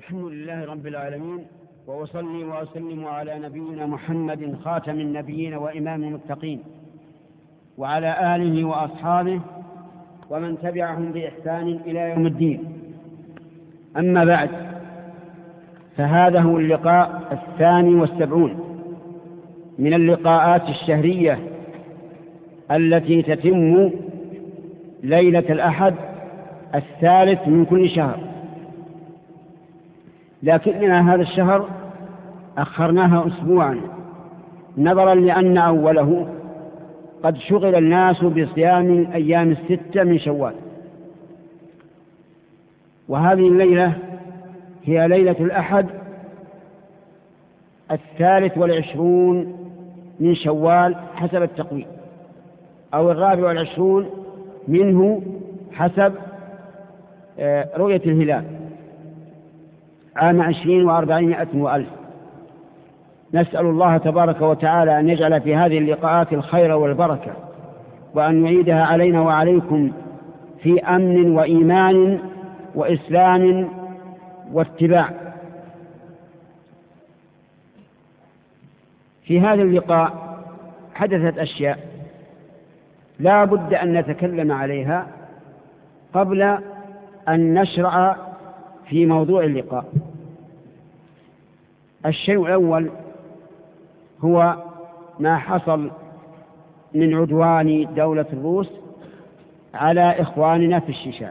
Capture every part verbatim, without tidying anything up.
الحمد لله رب العالمين، وأصلي وأسلم على نبينا محمد خاتم النبيين وإمام المتقين، وعلى آله وأصحابه ومن تبعهم بإحسان إلى يوم الدين. أما بعد، فهذا هو اللقاء الثاني والسبعون من اللقاءات الشهرية التي تتم ليلة الأحد الثالث من كل شهر، لكننا هذا الشهر أخرناها أسبوعا نظرا لأن أوله قد شغل الناس بصيام الأيام الستة من شوال، وهذه الليلة هي ليلة الأحد الثالث والعشرون من شوال حسب التقويم، أو الرابع والعشرون منه حسب رؤية الهلال، عام عشرين وأربعمائة وألف. نسأل الله تبارك وتعالى أن يجعل في هذه اللقاءات الخير والبركة، وأن يعيدها علينا وعليكم في أمن وإيمان وإسلام واتباع. في هذا اللقاء حدثت أشياء لا بد أن نتكلم عليها قبل أن نشرع في موضوع اللقاء. الشيء الأول هو ما حصل من عدوان دولة الروس على إخواننا في الشيشان،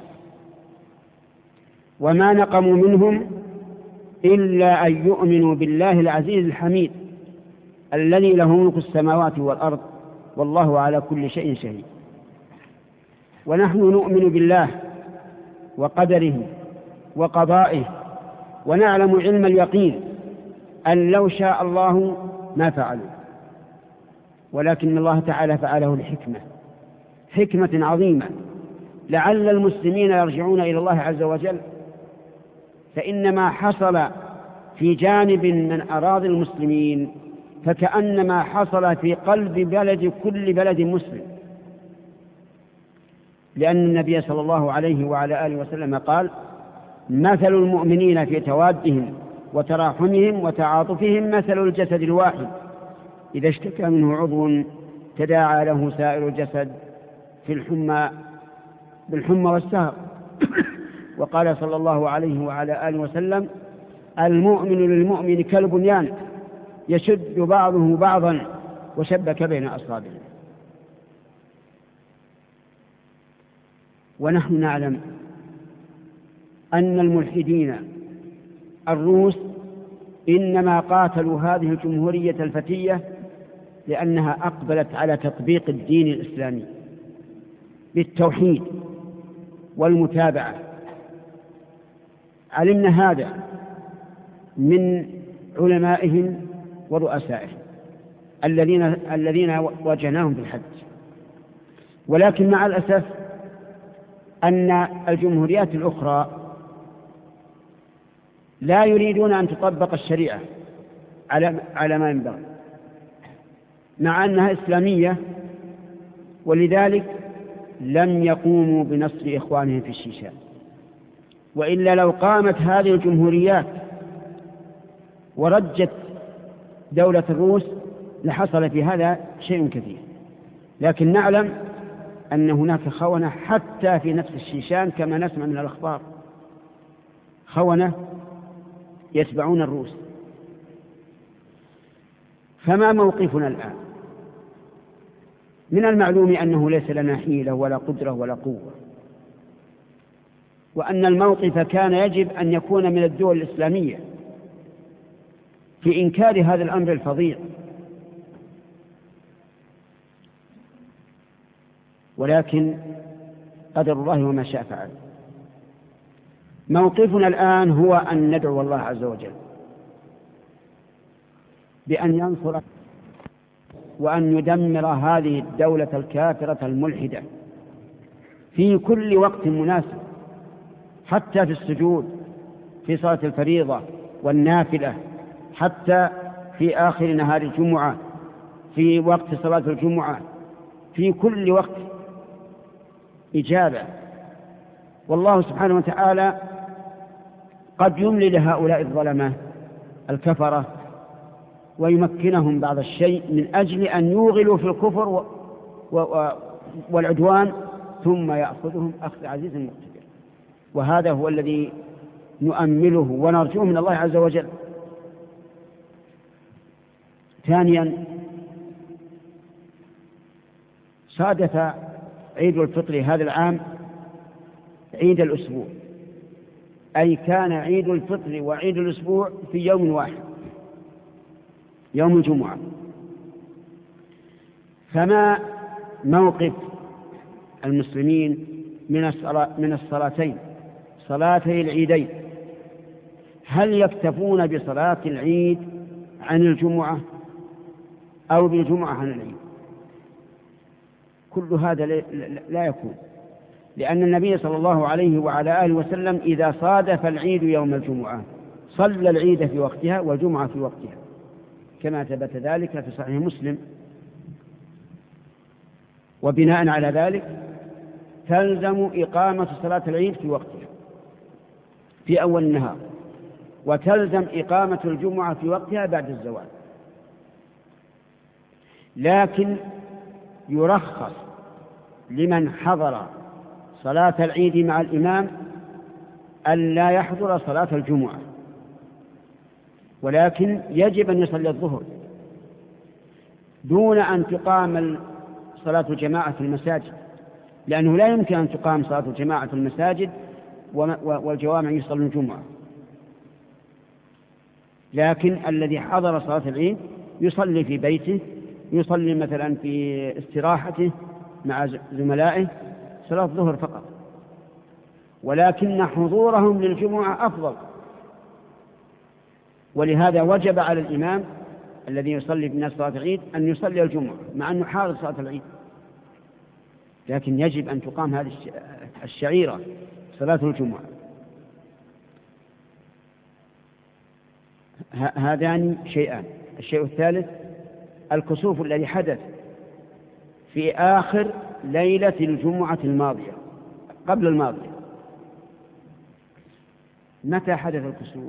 وما نقموا منهم إلا أن يؤمنوا بالله العزيز الحميد الذي له ملك السماوات والأرض والله على كل شيء شهيد. ونحن نؤمن بالله وقدره وقضائه، ونعلم علم اليقين أن لو شاء الله ما فعلوا، ولكن الله تعالى فعله لحكمة حكمة عظيمة، لعل المسلمين يرجعون إلى الله عز وجل. فإن ما حصل في جانب من أراضي المسلمين فكأنما حصل في قلب بلد كل بلد مسلم، لأن النبي صلى الله عليه وعلى آله وسلم قال: مثل المؤمنين في توادهم وتراحمهم وتعاطفهم مثل الجسد الواحد إذا اشتكى منه عضو تداعى له سائر الجسد في الحمى بالحمى والسهر. وقال صلى الله عليه وعلى آله وسلم: المؤمن للمؤمن كالبنيان يشد بعضه بعضا وشبك بين أصابعه. ونحن نعلم أن الملحدين الروس إنما قاتلوا هذه الجمهورية الفتية لأنها أقبلت على تطبيق الدين الإسلامي بالتوحيد والمتابعة. علمنا هذا من علمائهم ورؤسائهم الذين الذين واجهناهم بالحج. ولكن مع الأسف أن الجمهوريات الأخرى لا يريدون أن تطبق الشريعة على على ما ينبغي، مع أنها إسلامية، ولذلك لم يقوموا بنصر إخوانهم في الشيشان. وإلا لو قامت هذه الجمهوريات ورجت دولة الروس لحصل في هذا شيء كثير. لكن نعلم أن هناك خونة حتى في نفس الشيشان، كما نسمع من الأخبار، خونة يتبعون الروس. فما موقفنا الآن؟ من المعلوم أنه ليس لنا حيلة ولا قدرة ولا قوة، وأن الموقف كان يجب أن يكون من الدول الإسلامية في إنكار هذا الأمر الفظيع. ولكن قدر الله وما شاء فعل. موقفنا الآن هو أن ندعو الله عز وجل بأن ينصر وأن يدمر هذه الدولة الكافرة الملحدة في كل وقت مناسب، حتى في السجود في صلاة الفريضة والنافلة، حتى في آخر نهار الجمعة، في وقت صلاة الجمعة، في كل وقت إجابة. والله سبحانه وتعالى قد يملي لهؤلاء الظلمة الكفرة ويمكنهم بعض الشيء من أجل أن يوغلوا في الكفر و... و... والعدوان، ثم يأخذهم أخذ عزيز مقتدر. وهذا هو الذي نؤمله ونرجوه من الله عز وجل. ثانيا، صادف عيد الفطر هذا العام عيد الأسبوع، أي كان عيد الفطر وعيد الأسبوع في يوم واحد، يوم الجمعة. فما موقف المسلمين من الصلاة من الصلاتين، صلاتي العيدين؟ هل يكتفون بصلاة العيد عن الجمعة أو بالجمعة عن العيد؟ كل هذا لا يكون، لأن النبي صلى الله عليه وعلى آله وسلم إذا صادف العيد يوم الجمعة صلى العيد في وقتها والجمعة في وقتها، كما ثبت ذلك في صحيح مسلم. وبناء على ذلك تلزم إقامة صلاة العيد في وقتها في أول النهار، وتلزم إقامة الجمعة في وقتها بعد الزوال. لكن يرخص لمن حضر صلاة العيد مع الإمام أن لا يحضر صلاة الجمعة، ولكن يجب أن يصلي الظهر دون أن تقام صلاة الجماعة في المساجد، لأنه لا يمكن أن تقام صلاة الجماعة في المساجد والجوامع يصلون الجمعة. لكن الذي حضر صلاة العيد يصلي في بيته، يصلي مثلا في استراحته مع زملائه صلاة الظهر فقط، ولكن حضورهم للجمعة أفضل. ولهذا وجب على الإمام الذي يصلي بالناس صلاة العيد أن يصلي الجمعة مع أنه حاضر صلاة العيد، لكن يجب أن تقام هذه الشعيرة صلاة الجمعة. هذان شيئان. الشيء الثالث الكسوف الذي حدث في آخر ليلة الجمعة الماضية قبل الماضية. متى حدث الكسوف؟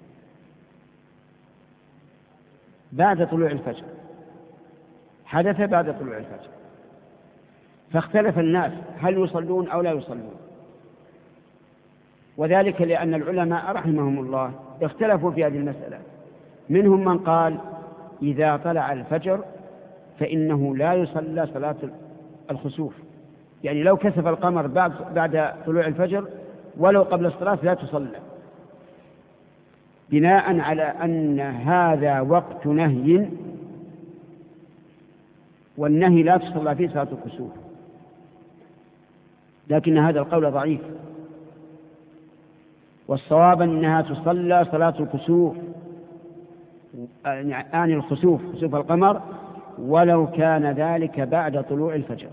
بعد طلوع الفجر، حدث بعد طلوع الفجر، فاختلف الناس هل يصلون أو لا يصلون، وذلك لأن العلماء رحمهم الله اختلفوا في هذه المسألة. منهم من قال إذا طلع الفجر فإنه لا يصلى صلاة الخسوف، يعني لو كسف القمر بعد, بعد طلوع الفجر ولو قبل الصلاة لا تصلى، بناء على أن هذا وقت نهي، والنهي لا تصلى فيه صلاة الكسوف. لكن هذا القول ضعيف، والصواب أنها تصلى صلاة الكسوف، يعني الخسوف خسوف القمر، ولو كان ذلك بعد طلوع الفجر،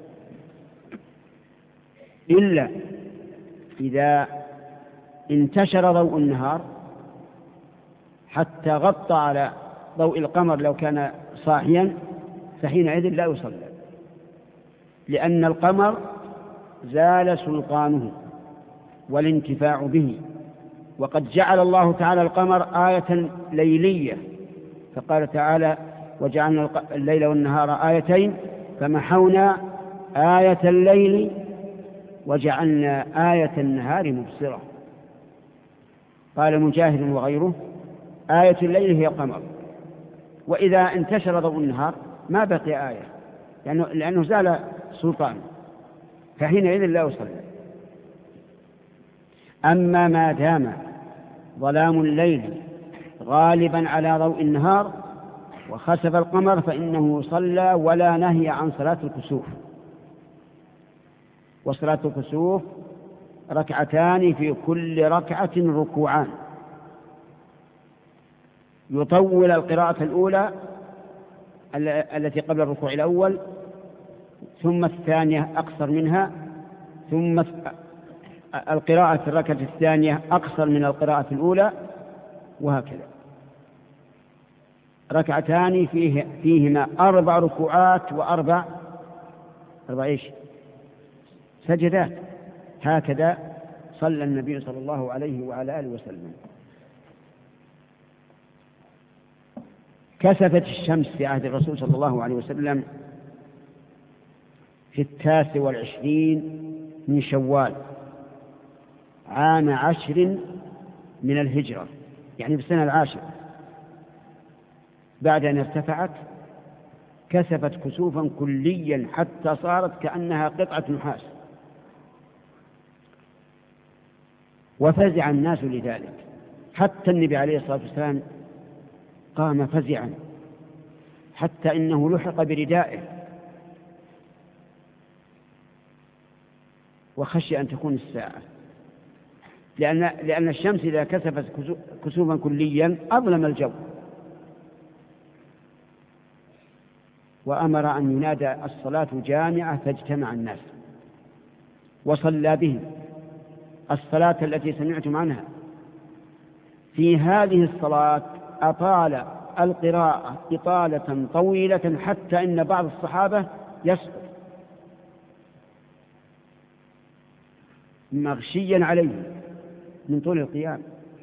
إلا إذا انتشر ضوء النهار حتى غطى على ضوء القمر لو كان صاحيا، فحينئذ لا يصلى، لأن القمر زال سلطانه والانتفاع به، وقد جعل الله تعالى القمر آية ليلية، فقال تعالى وجعلنا الليل والنهار آيتين فمحونا آية الليل وجعلنا آية النهار مبصرة. قال مجاهد وغيره آية الليل هي القمر، وإذا انتشر ضوء النهار ما بقي آية، لأنه, لأنه زال سلطان، فحينئذ لا يصلى. أما ما دام ظلام الليل غالبا على ضوء النهار وخسف القمر فإنه صلى، ولا نهي عن صلاة الكسوف. وصلاة الكسوف ركعتان في كل ركعة ركوعان، يطول القراءة الأولى التي قبل الركوع الأول، ثم الثانية أقصر منها، ثم القراءة في الركعة الثانية أقصر من القراءة الأولى، وهكذا. ركعتان فيه فيهما أربع ركوعات وأربع أربع إيش سجدات. هكذا صلى النبي صلى الله عليه وعلى آله وسلم. كسفت الشمس في عهد الرسول صلى الله عليه وسلم في التاسع والعشرين من شوال عام عشر من الهجرة، يعني في السنة العاشرة بعد أن ارتفعت، كسفت كسوفا كليا حتى صارت كأنها قطعة نحاس، وفزع الناس لذلك، حتى النبي عليه الصلاة والسلام قام فزعا حتى إنه لحق بردائه وخشي أن تكون الساعة، لأن, لأن الشمس إذا كسفت كسوفا كليا أظلم الجو. وأمر أن ينادى الصلاة جامعة فاجتمع الناس وصلى بهم الصلاة التي سمعتم عنها. في هذه الصلاة أطال القراءة إطالة طويلة حتى إن بعض الصحابة يسقط مغشيا عليه من طول القيام.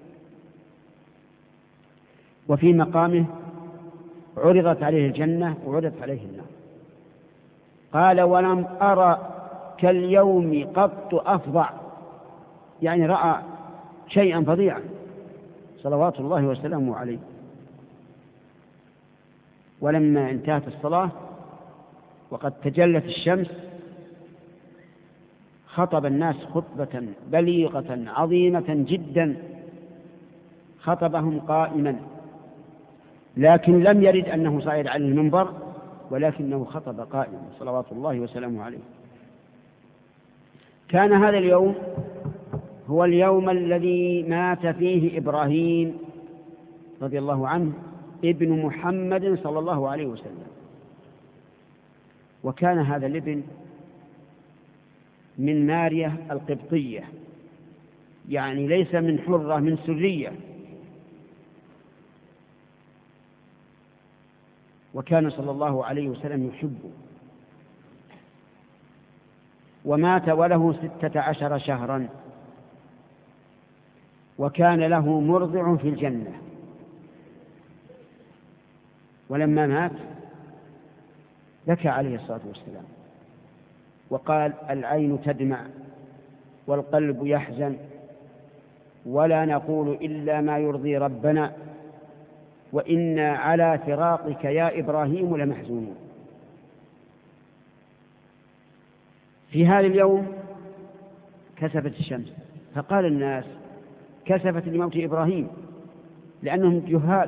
وفي مقامه عرضت عليه الجنة وعرضت عليه النار، قال ولم أرى كاليوم قط أفظع، يعني رأى شيئا فظيعا صلوات الله وسلامه عليه. ولما انتهت الصلاة وقد تجلت الشمس خطب الناس خطبة بليغة عظيمة جدا، خطبهم قائما، لكن لم يرد أنه صعد على المنبر، ولكنه خطب قائما صلوات الله وسلامه عليه. كان هذا اليوم هو اليوم الذي مات فيه إبراهيم رضي الله عنه ابن محمد صلى الله عليه وسلم، وكان هذا الابن من مارية القبطية، يعني ليس من حرة، من سرية. وكان صلى الله عليه وسلم يحبه، ومات وله ستة عشر شهرا، وكان له مرضع في الجنة. ولما مات بكى عليه الصلاة والسلام وقال العين تدمع والقلب يحزن ولا نقول إلا ما يرضي ربنا وإنا على فراقك يا إبراهيم لمحزونون. في هذا اليوم كسفت الشمس، فقال الناس كسفت لموت إبراهيم، لأنهم جهال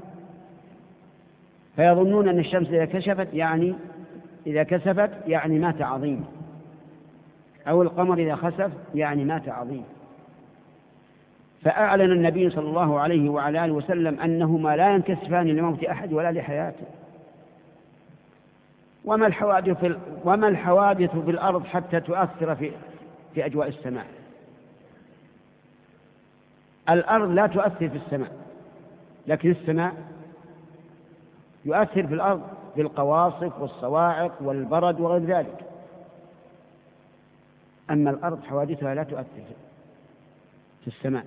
فيظنون أن الشمس إذا كشفت يعني إذا كسفت يعني مات عظيم، أو القمر إذا خسف يعني مات عظيم. فأعلن النبي صلى الله عليه وعلى آله وسلم أنهما لا ينكسفان لموت أحد ولا لحياته. وما الحوادث في, وما الحوادث في الأرض حتى تؤثر في, في أجواء السماء؟ الأرض لا تؤثر في السماء، لكن السماء يؤثر في الأرض بالقواصف والصواعق والبرد وغير ذلك. أما الأرض حوادثها لا تؤثر في السماء.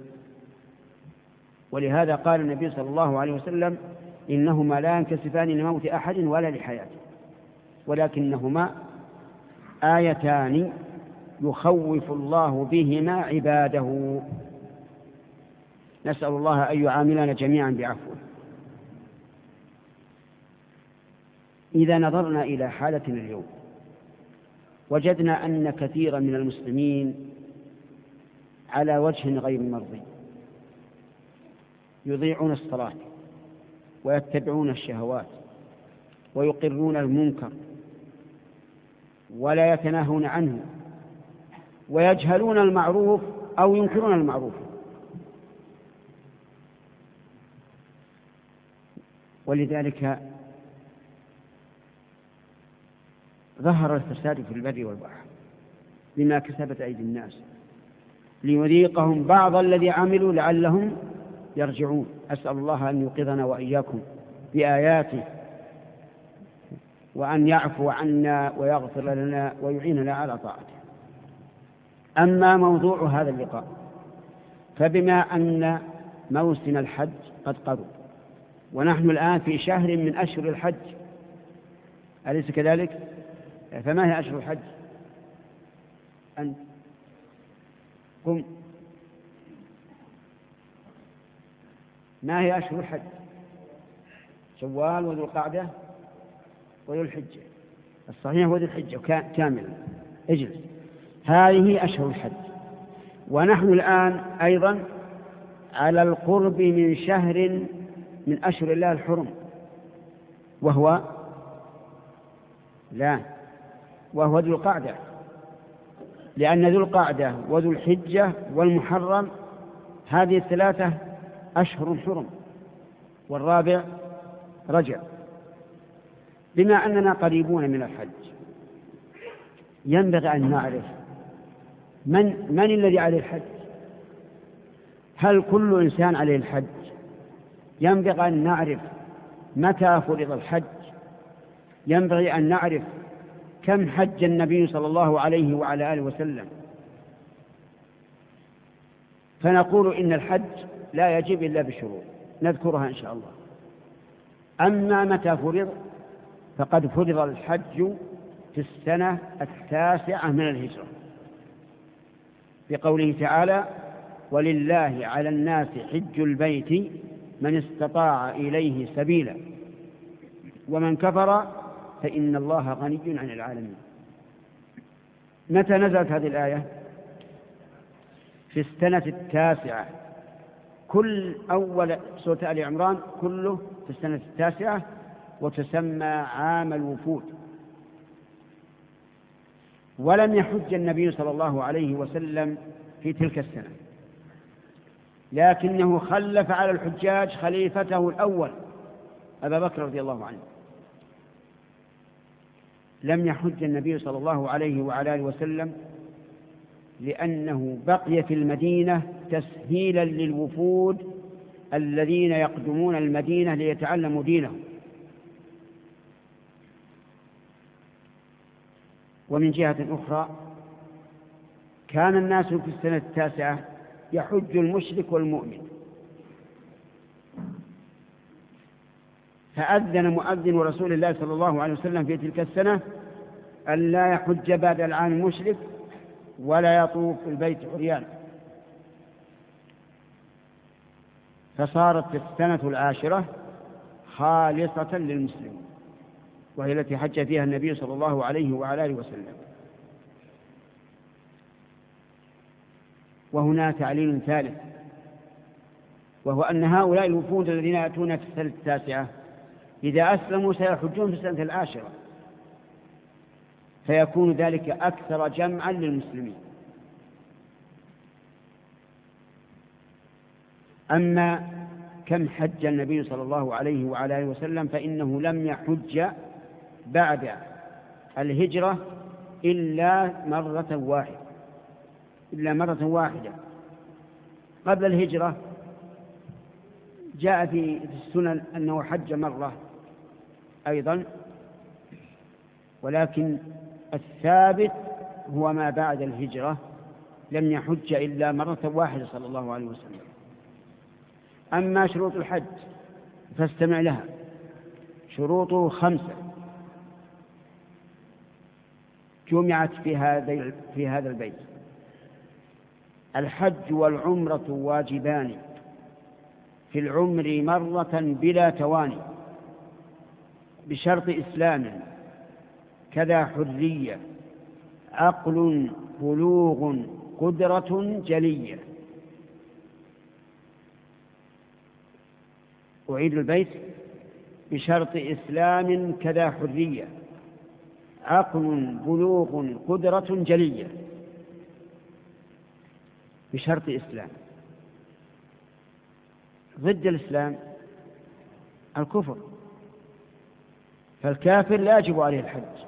ولهذا قال النبي صلى الله عليه وسلم إنهما لا ينكسفان لموت أحد ولا لحياته، ولكنهما آيتان يخوف الله بهما عباده. نسأل الله أن يعاملنا جميعا بعفوه. إذا نظرنا إلى حالتنا اليوم وجدنا أن كثيرا من المسلمين على وجه غير مرضي، يضيعون الصلاة ويتبعون الشهوات ويقرون المنكر ولا يتناهون عنه، ويجهلون المعروف أو ينكرون المعروف. ولذلك ظهر الفساد في البر والبحر بما كسبت أيدي الناس ليذيقهم بعض الذي عملوا لعلهم يرجعون. أسأل الله أن يوقظنا وإياكم بآياته، وأن يعفو عنا ويغفر لنا ويعيننا على طاعته. أما موضوع هذا اللقاء، فبما أن موسم الحج قد قرب ونحن الآن في شهر من أشهر الحج، أليس كذلك؟ فما هي أشهر الحج؟ أنت قم. ما هي أشهر الحج؟ شوال وذو القعدة وذو الحجة. الصحيح وذو الحجة كاملا. اجلس. هذه أشهر الحج، ونحن الآن أيضا على القرب من شهر من أشهر الله الحرم، وهو لا وهو ذو القعدة، لأن ذو القعدة وذو الحجة والمحرم هذه الثلاثة أشهر حرم، والرابع رجب. بما أننا قريبون من الحج ينبغي أن نعرف من, من الذي عليه الحج. هل كل إنسان عليه الحج؟ ينبغي أن نعرف متى فرض الحج، ينبغي أن نعرف كم حج النبي صلى الله عليه وعلى آله وسلم. فنقول إن الحج لا يجب إلا بشروط نذكرها إن شاء الله. أما متى فرض فقد فرض الحج في السنة التاسعة من الهجرة، بقوله تعالى: ولله على الناس حج البيت من استطاع إليه سبيلا ومن كفر فإن الله غني عن العالمين. متى نزلت هذه الآية؟ في السنة التاسعة. كل أول سورة آل عمران كله في السنة التاسعة، وتسمى عام الوفود. ولم يحج النبي صلى الله عليه وسلم في تلك السنة، لكنه خلف على الحجاج خليفته الأول أبا بكر رضي الله عنه. لم يحج النبي صلى الله عليه وعلى آله وسلم لأنه بقي في المدينة تسهيلا للوفود الذين يقدمون المدينة ليتعلموا دينهم. ومن جهة أخرى كان الناس في السنة التاسعة يحج المشرك والمؤمن، فأذن مؤذن رسول الله صلى الله عليه وسلم في تلك السنة أن لا يحج بعد العام المشرك ولا يطوف في البيت عريان. فصارت السنة العاشرة خالصة للمسلمين، وهي التي حج فيها النبي صلى الله عليه وعلى آله وسلم. وهنا تعليل ثالث، وهو أن هؤلاء الوفود الذين يأتون في السنة التاسعة إذا أسلموا سيحجون في السنة العاشرة، فيكون ذلك أكثر جمعا للمسلمين. أما كم حج النبي صلى الله عليه وعلى آله وسلم فإنه لم يحج بعد الهجرة إلا مرة واحدة إلا مرة واحدة قبل الهجرة جاء في السنن أنه حج مرة أيضا، ولكن الثابت هو ما بعد الهجرة لم يحج إلا مرة واحدة صلى الله عليه وسلم. أما شروط الحج فاستمع لها. شروطه خمسة جمعت في هذا في هذا البيت: الحج والعمرة واجبان، في العمر مرة بلا تواني، بشرط إسلام كذا حرية، عقل، بلوغ، قدرة جلية. أعيد البيت: بشرط إسلام كذا حرية، عقل، بلوغ، قدرة جلية. بشرط إسلام. ضد الإسلام الكفر، فالكافر لا يجب عليه الحج،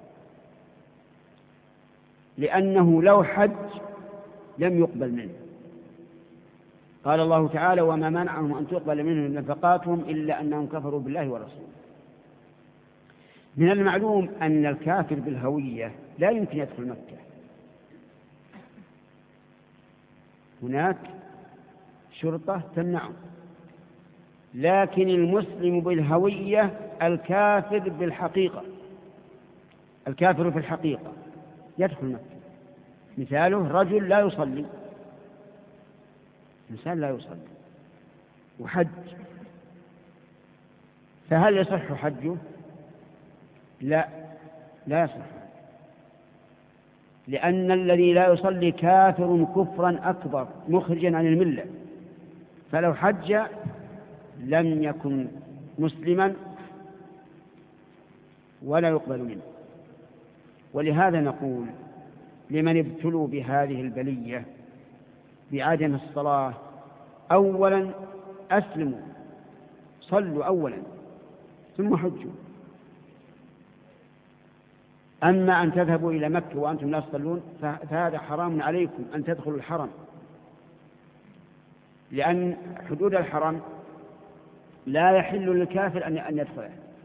لأنه لو حج لم يقبل منه. قال الله تعالى: وما منعهم أن تقبل منهم نفقاتهم إلا أنهم كفروا بالله ورسوله. من المعلوم أن الكافر بالهوية لا يمكن يدخل مكة، هناك شرطة تمنعه. لكن المسلم بالهوية الكافر بالحقيقة، الكافر في الحقيقة يدخل مكة. مثاله رجل لا يصلي، إنسان لا يصلي وحج، فهل يصح حجه؟ لا، لا يصح، لأن الذي لا يصلي كافر كفرا أكبر مخرجا عن الملة، فلو حج لم يكن مسلما ولا يقبل منه. ولهذا نقول لمن ابتلوا بهذه البلية بعدم الصلاة: أولا أسلموا، صلوا أولا ثم حجوا. أما أن تذهبوا إلى مكة وأنتم لا تصلون فهذا حرام عليكم أن تدخلوا الحرم، لأن حدود الحرم لا يحل للكافر أن يدخله.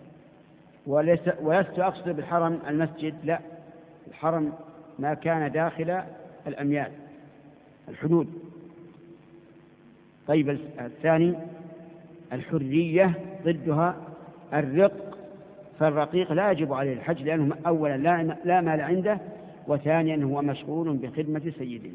ولست أقصد بالحرم المسجد، لا، الحرم ما كان داخل الأميال، الحدود. طيب الثاني الحرية، ضدها الرق، فالرقيق لا يجب عليه الحج لأنه أولا لا مال عنده، وثانيا هو مشغول بخدمة سيده.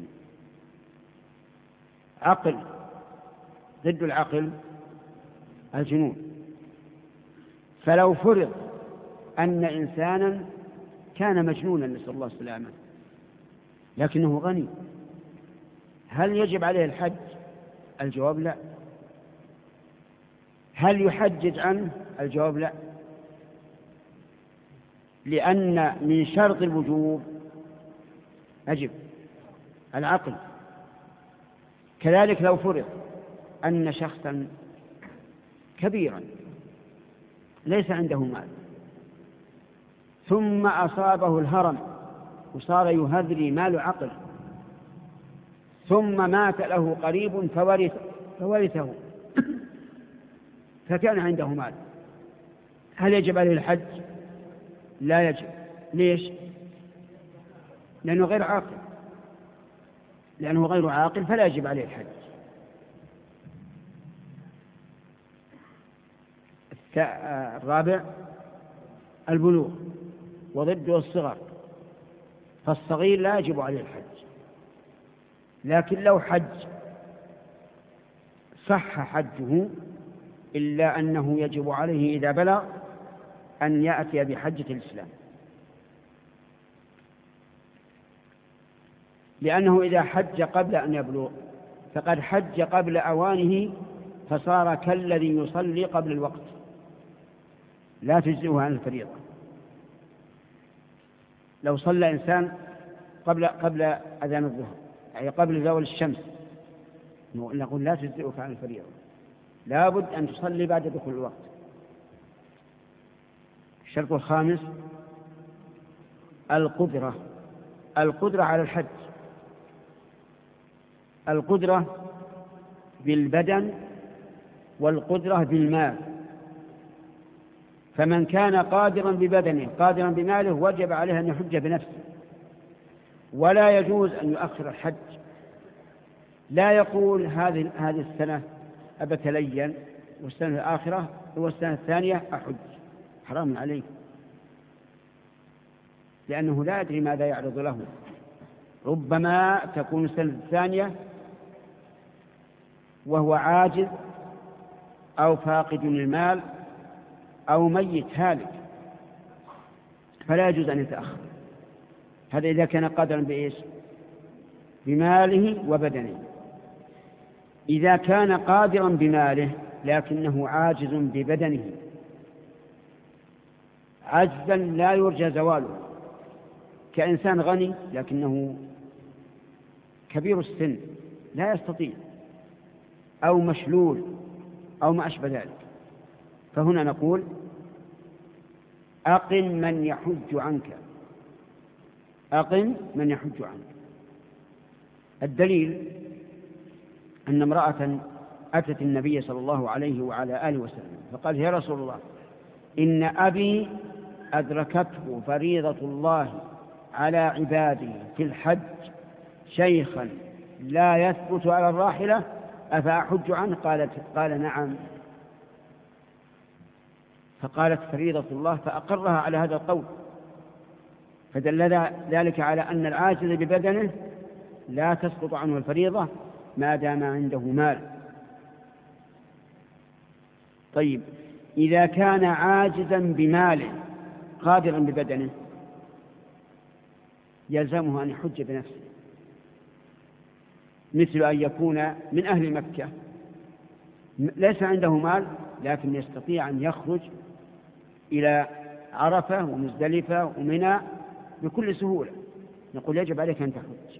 عقل، ضد العقل الجنون. فلو فرض أن إنسانا كان مجنونا نسأل الله السلامة لكنه غني، هل يجب عليه الحج؟ الجواب لا. هل يحجج عنه؟ الجواب لا، لأن من شرط الوجوب أجب العقل. كذلك لو فرض أن شخصا كبيرا ليس عنده مال ثم أصابه الهرم وصار يهذري مال عقل، ثم مات له قريب فورث فورثه فكان عنده مال، هل يجب عليه الحج؟ لا يجب. ليش؟ لأنه غير عاقل، لأنه غير عاقل فلا يجب عليه الحج. الرابع البلوغ، وضده الصغر، فالصغير لا يجب عليه الحج، لكن لو حج صح حجه، إلا أنه يجب عليه إذا بلغ أن يأتي بحجة الإسلام، لأنه إذا حج قبل أن يبلغ فقد حج قبل أوانه، فصار كالذي يصلي قبل الوقت، لا تجزئه عن الفريضة. لو صلى إنسان قبل قبل أذان الظهر، أي قبل زوال الشمس، نقول لا تجزئك عن الفريضة، لا بد أن تصلي بعد دخول الوقت. الشرط الخامس القدرة، القدرة على الحج، القدرة بالبدن والقدرة بالمال. فمن كان قادرا ببدنه قادرا بماله وجب عليه أن يحج بنفسه، ولا يجوز أن يؤخر الحج. لا يقول هذه هذه السنة أبتلين والسنة الآخرة والسنة الثانية أحج، حرام عليه، لأنه لا يدري ماذا يعرض له. ربما تكون السنة الثانية وهو عاجز أو فاقد للمال أو ميت هالك، فلا يجوز أن يتأخر. هذا إذا كان قادرا بإيش؟ بماله وبدنه. إذا كان قادرا بماله لكنه عاجز ببدنه عجزا لا يرجى زواله، كإنسان غني لكنه كبير السن لا يستطيع، أو مشلول أو ما أشبه ذلك، فهنا نقول أقم من يحج عنك، أقم من يحج عنك. الدليل أن امرأة أتت النبي صلى الله عليه وعلى آله وسلم فقال: يا رسول الله، إن أبي أدركته فريضة الله على عباده في الحج شيخا لا يثبت على الراحلة، أفأحج عنه؟ قالت قال: نعم. فقالت فريضة الله فأقرها على هذا القول، فدل ذلك على أن العاجز ببدنه لا تسقط عنه الفريضة ما دام عنده مال. طيب إذا كان عاجزا بماله قادرا ببدنه يلزمه أن يحج بنفسه، مثل أن يكون من أهل مكة ليس عنده مال لكن يستطيع أن يخرج إلى عرفة ومزدلفة ومنى بكل سهولة، نقول يجب عليك أن تحج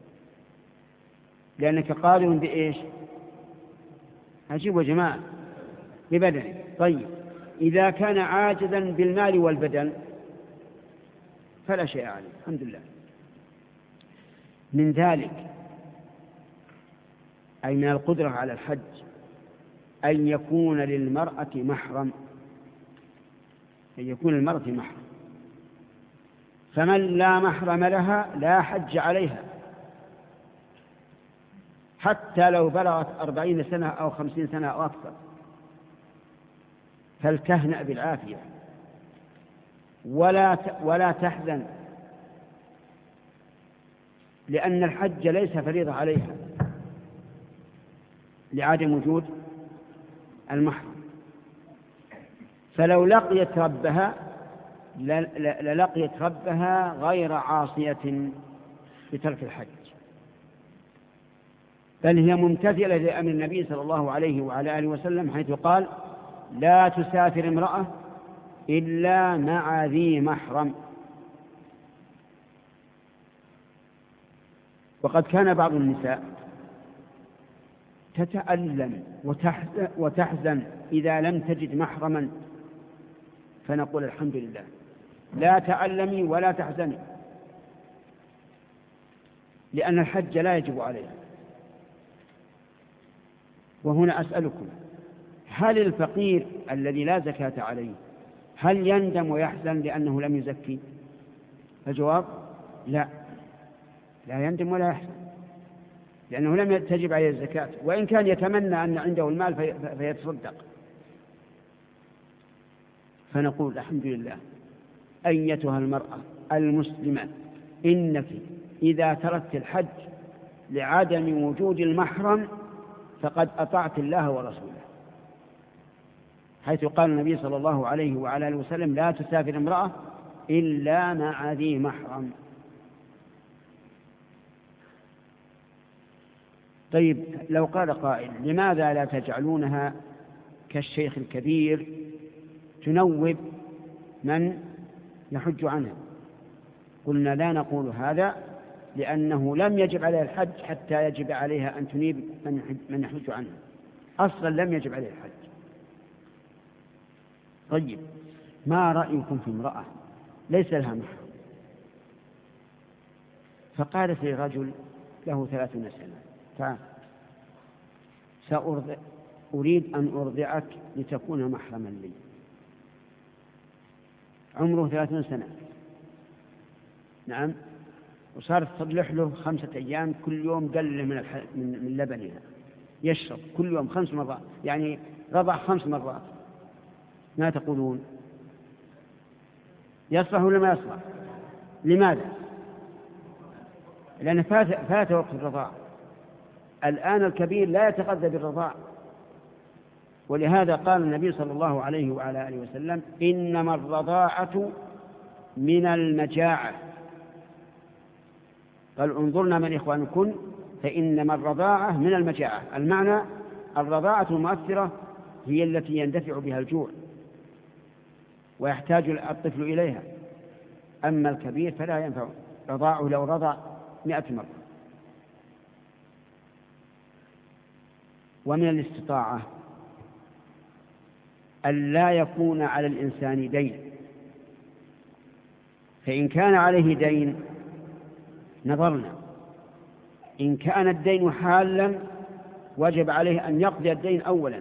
لأنك قادر بإيش؟ عجيب يا جماعة، ببدنه. طيب إذا كان عاجزا بالمال والبدن فلا شيء عليه، الحمد لله. من ذلك أي من القدرة على الحج أن يكون للمرأة محرم، أن يكون للمرأة محرم، فمن لا محرم لها لا حج عليها حتى لو بلغت أربعين سنة أو خمسين سنة أو أكثر، فلتهنأ بالعافية ولا ولا تحزن، لأن الحج ليس فريضة عليها لعدم وجود المحرم. فلو لقيت ربها للقيت ربها غير عاصية بترك الحج، بل هي ممتثلة لأمر النبي صلى الله عليه وعلى آله وسلم حيث قال: لا تسافر امرأة إلا مع ذي محرم. وقد كان بعض النساء تتألم وتحزن إذا لم تجد محرما، فنقول الحمد لله، لا تألمي ولا تحزني، لأن الحج لا يجب عليها. وهنا أسألكم: هل الفقير الذي لا زكاة عليه هل يندم ويحزن لأنه لم يزكي؟ الجواب لا، لا يندم ولا يحزن، لأنه لم تجب عليه الزكاة، وإن كان يتمنى أن عنده المال في فيتصدق. فنقول الحمد لله. أيتها المرأة المسلمة، إنك إذا تركت الحج لعدم وجود المحرم فقد أطعت الله ورسوله، حيث قال النبي صلى الله عليه وعلى آله وسلم: لا تسافر امرأة إلا مع ذي محرم. طيب لو قال قائل: لماذا لا تجعلونها كالشيخ الكبير تنوب من يحج عنها؟ قلنا: لا نقول هذا، لأنه لم يجب عليها الحج حتى يجب عليها أن تنيب من يحج عنها، أصلا لم يجب عليها الحج. طيب ما رأيكم في امرأة ليس لها محرم، فقالت لرجل له ثلاثون سنة: تعال سأرضع أريد أن أرضعك لتكون محرما لي. عمره ثلاثون سنة، نعم، وصارت تصلح له خمسة أيام كل يوم قلل من, الح... من... من لبنها، يشرب كل يوم خمس مرات، يعني رضع خمس مرات. ما تقولون؟ يصلح ولا ما يصلح؟ لماذا؟ لأن فات, فات وقت الرضاع. الآن الكبير لا يتغذى بالرضاع، ولهذا قال النبي صلى الله عليه وعلى آله وسلم: إنما الرضاعة من المجاعة. قال: انظرنا من إخوانكم فإنما الرضاعة من المجاعة. المعنى الرضاعة المؤثرة هي التي يندفع بها الجوع ويحتاج الطفل إليها، أما الكبير فلا ينفع رضاعه لو رضع مئة مرة. ومن الاستطاعة أن لا يكون على الإنسان دين، فإن كان عليه دين نظرنا، إن كان الدين حالا وجب عليه أن يقضي الدين أولا،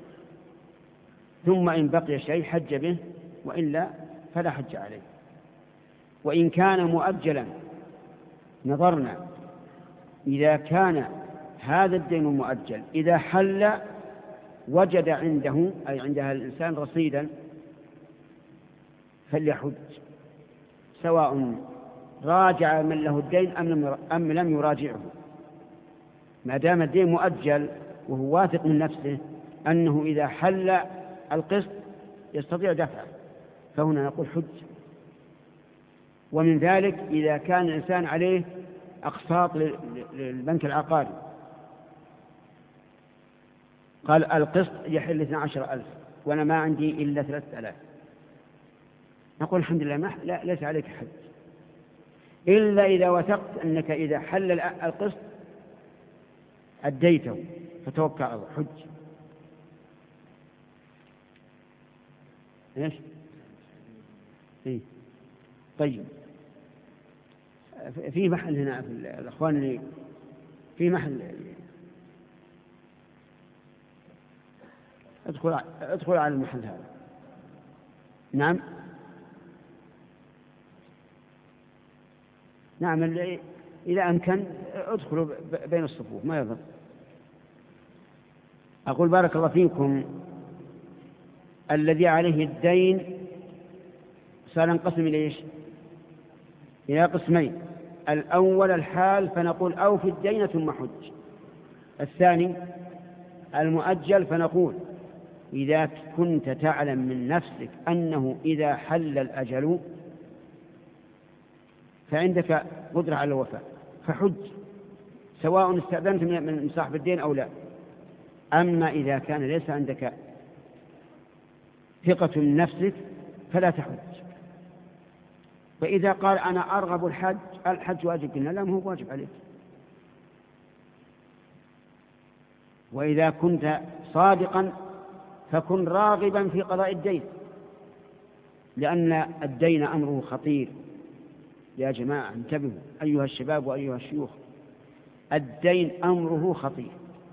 ثم إن بقي شيء حج به، وإلا فلا حج عليه. وإن كان مؤجلا نظرنا، إذا كان هذا الدين المؤجل إذا حل وجد عنده أي عند الإنسان رصيدا فليحج، سواء راجع من له الدين أم لم يراجعه، ما دام الدين مؤجل وهو واثق من نفسه أنه إذا حل القسط يستطيع دفعه، فهنا نقول حج. ومن ذلك إذا كان الإنسان عليه أقساط للبنك العقاري، قال القسط يحل اثني عشر ألف وأنا ما عندي إلا ثلاثة آلاف، نقول الحمد لله ما لا ليس عليك حج، إلا إذا وثقت أنك إذا حل القسط أديته فتوكل على الله حج. إيش؟ إيه؟ طيب، في محل هنا في الأخوان اللي في محل ادخل ادخل على المحل هذا. نعم نعم إذا أمكن ادخلوا بين الصفوف ما يضر. أقول بارك الله فيكم، الذي عليه الدين سننقسم إلى إيش؟ إلى قسمين. الأول الحال فنقول أوفي الدين ثم حج. الثاني المؤجل فنقول إذا كنت تعلم من نفسك أنه إذا حل الأجل فعندك قدرة على الوفاء فحج، سواء استأذنت من صاحب الدين أو لا. أما إذا كان ليس عندك ثقة من نفسك فلا تحج. فإذا قال أنا أرغب الحج، الحج واجب، قلنا لا، ما هو واجب عليك. وإذا كنت صادقا فكن راغبا في قضاء الدين، لأن الدين أمره خطير يا جماعة، انتبهوا أيها الشباب وأيها الشيوخ، الدين أمره خطير،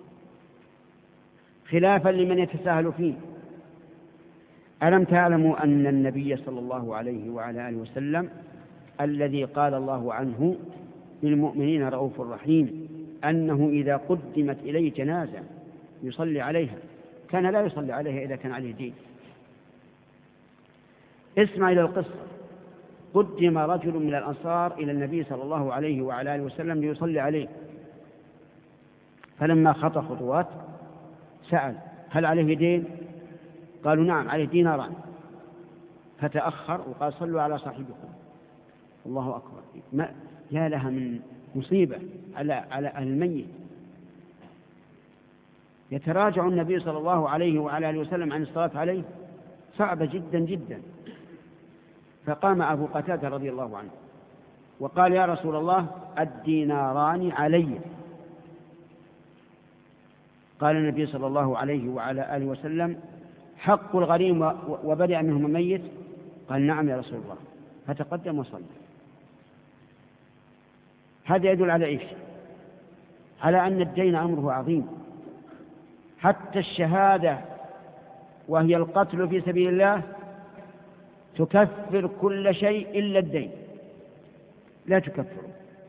خلافا لمن يتساهل فيه. ألم تعلموا أن النبي صلى الله عليه وعلى آله وسلم الذي قال الله عنه بالمؤمنين رؤوف رحيم أنه إذا قدمت إليه جنازة يصلي عليها كان لا يصلي عليها إذا كان عليه دين. اسمع إلى القصة. قدم رجل من الأنصار إلى النبي صلى الله عليه وعلى آله وسلم ليصلي عليه، فلما خطى خطوات سأل هل عليه دين؟ قالوا نعم عليه ديناران، فتأخر وقال صلوا على صاحبكم. الله أكبر، ما يا لها من مصيبة على على الميت. يتراجع النبي صلى الله عليه وعلى آله وسلم عن الصلاة عليه، صعبة جدا جدا. فقام أبو قتادة رضي الله عنه وقال يا رسول الله الديناران علي. قال النبي صلى الله عليه وعلى آله وسلم حق الغريم وبدأ منهم الميت؟ قال نعم يا رسول الله، فتقدم وصلى. هذا يدل على إيش؟ على أن الدين أمره عظيم. حتى الشهادة وهي القتل في سبيل الله تكفر كل شيء إلا الدين، لا تكفر.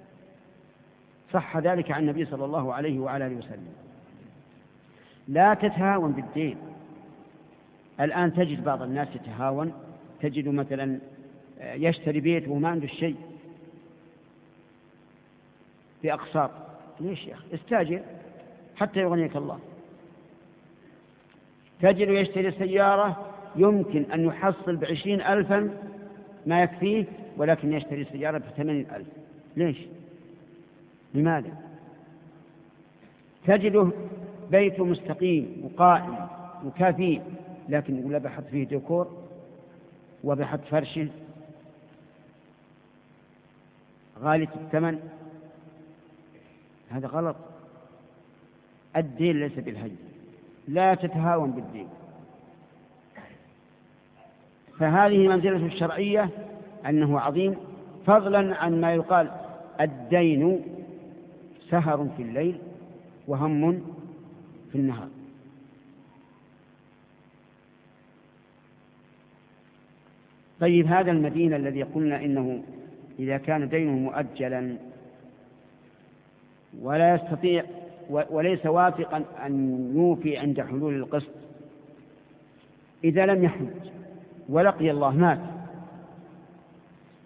صح ذلك عن النبي صلى الله عليه وعلى آله وسلم. لا تتهاون بالدين. الآن تجد بعض الناس يتهاون، تجد مثلا يشتري بيت وما عنده الشيء بأقساط. ليش يا أخي؟ استاجر حتى يغنيك الله. تجد يشتري سيارة يمكن أن يحصل بعشرين ألفا ما يكفيه، ولكن يشتري سيارة بثمانين ألف. ليش؟ لماذا؟ تجده بيته مستقيم وقائم وكافي، لكن يقول لا بحط فيه ديكور وبحط فرشه غالية الثمن. هذا غلط. الدين ليس بالهجر، لا تتهاون بالدين. فهذه منزلة الشرعية أنه عظيم، فضلا عن ما يقال الدين سهر في الليل وهم في النهار. طيب هذا المدين الذي قلنا إنه إذا كان دينه مؤجلا ولا يستطيع وليس واثقا أن يوفي عند حلول القسط، إذا لم يحج ولقي الله مات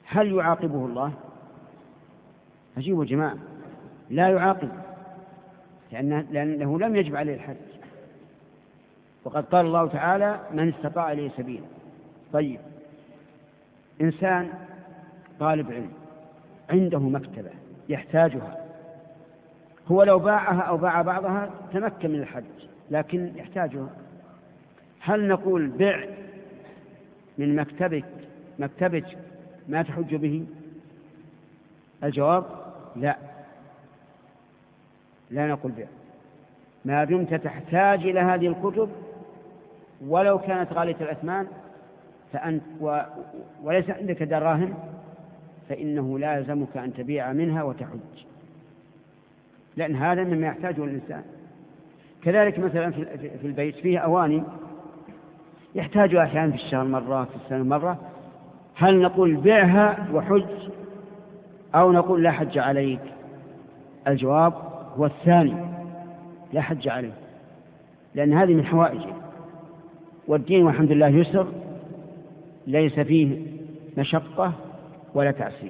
هل يعاقبه الله؟ أجيبوا جماعة، لا يعاقب، لأنه, لأنه لم يجب عليه الحج، وقد قال الله تعالى من استطاع إليه سبيلا. طيب، إنسان طالب علم عنده مكتبة يحتاجها، هو لو باعها أو باع بعضها تمكن من الحج، لكن يحتاجها، هل نقول بع من مكتبك مكتبك ما تحج به؟ الجواب لا، لا نقول بع، ما دمت تحتاج إلى هذه الكتب ولو كانت غالية الأثمان فأنت و... وليس عندك دراهم فإنه لا يلزمك أن تبيع منها وتحج، لأن هذا مما يحتاجه الإنسان. كذلك مثلا في البيت فيه أواني يحتاجها أحيانا في الشهر مرة، في السنة مرة، هل نقول بيعها وحج أو نقول لا حج عليك؟ الجواب هو الثاني، لا حج عليه، لأن هذه من حوائجه، والدين والحمد لله يسر ليس فيه مشقة ولا تعسير.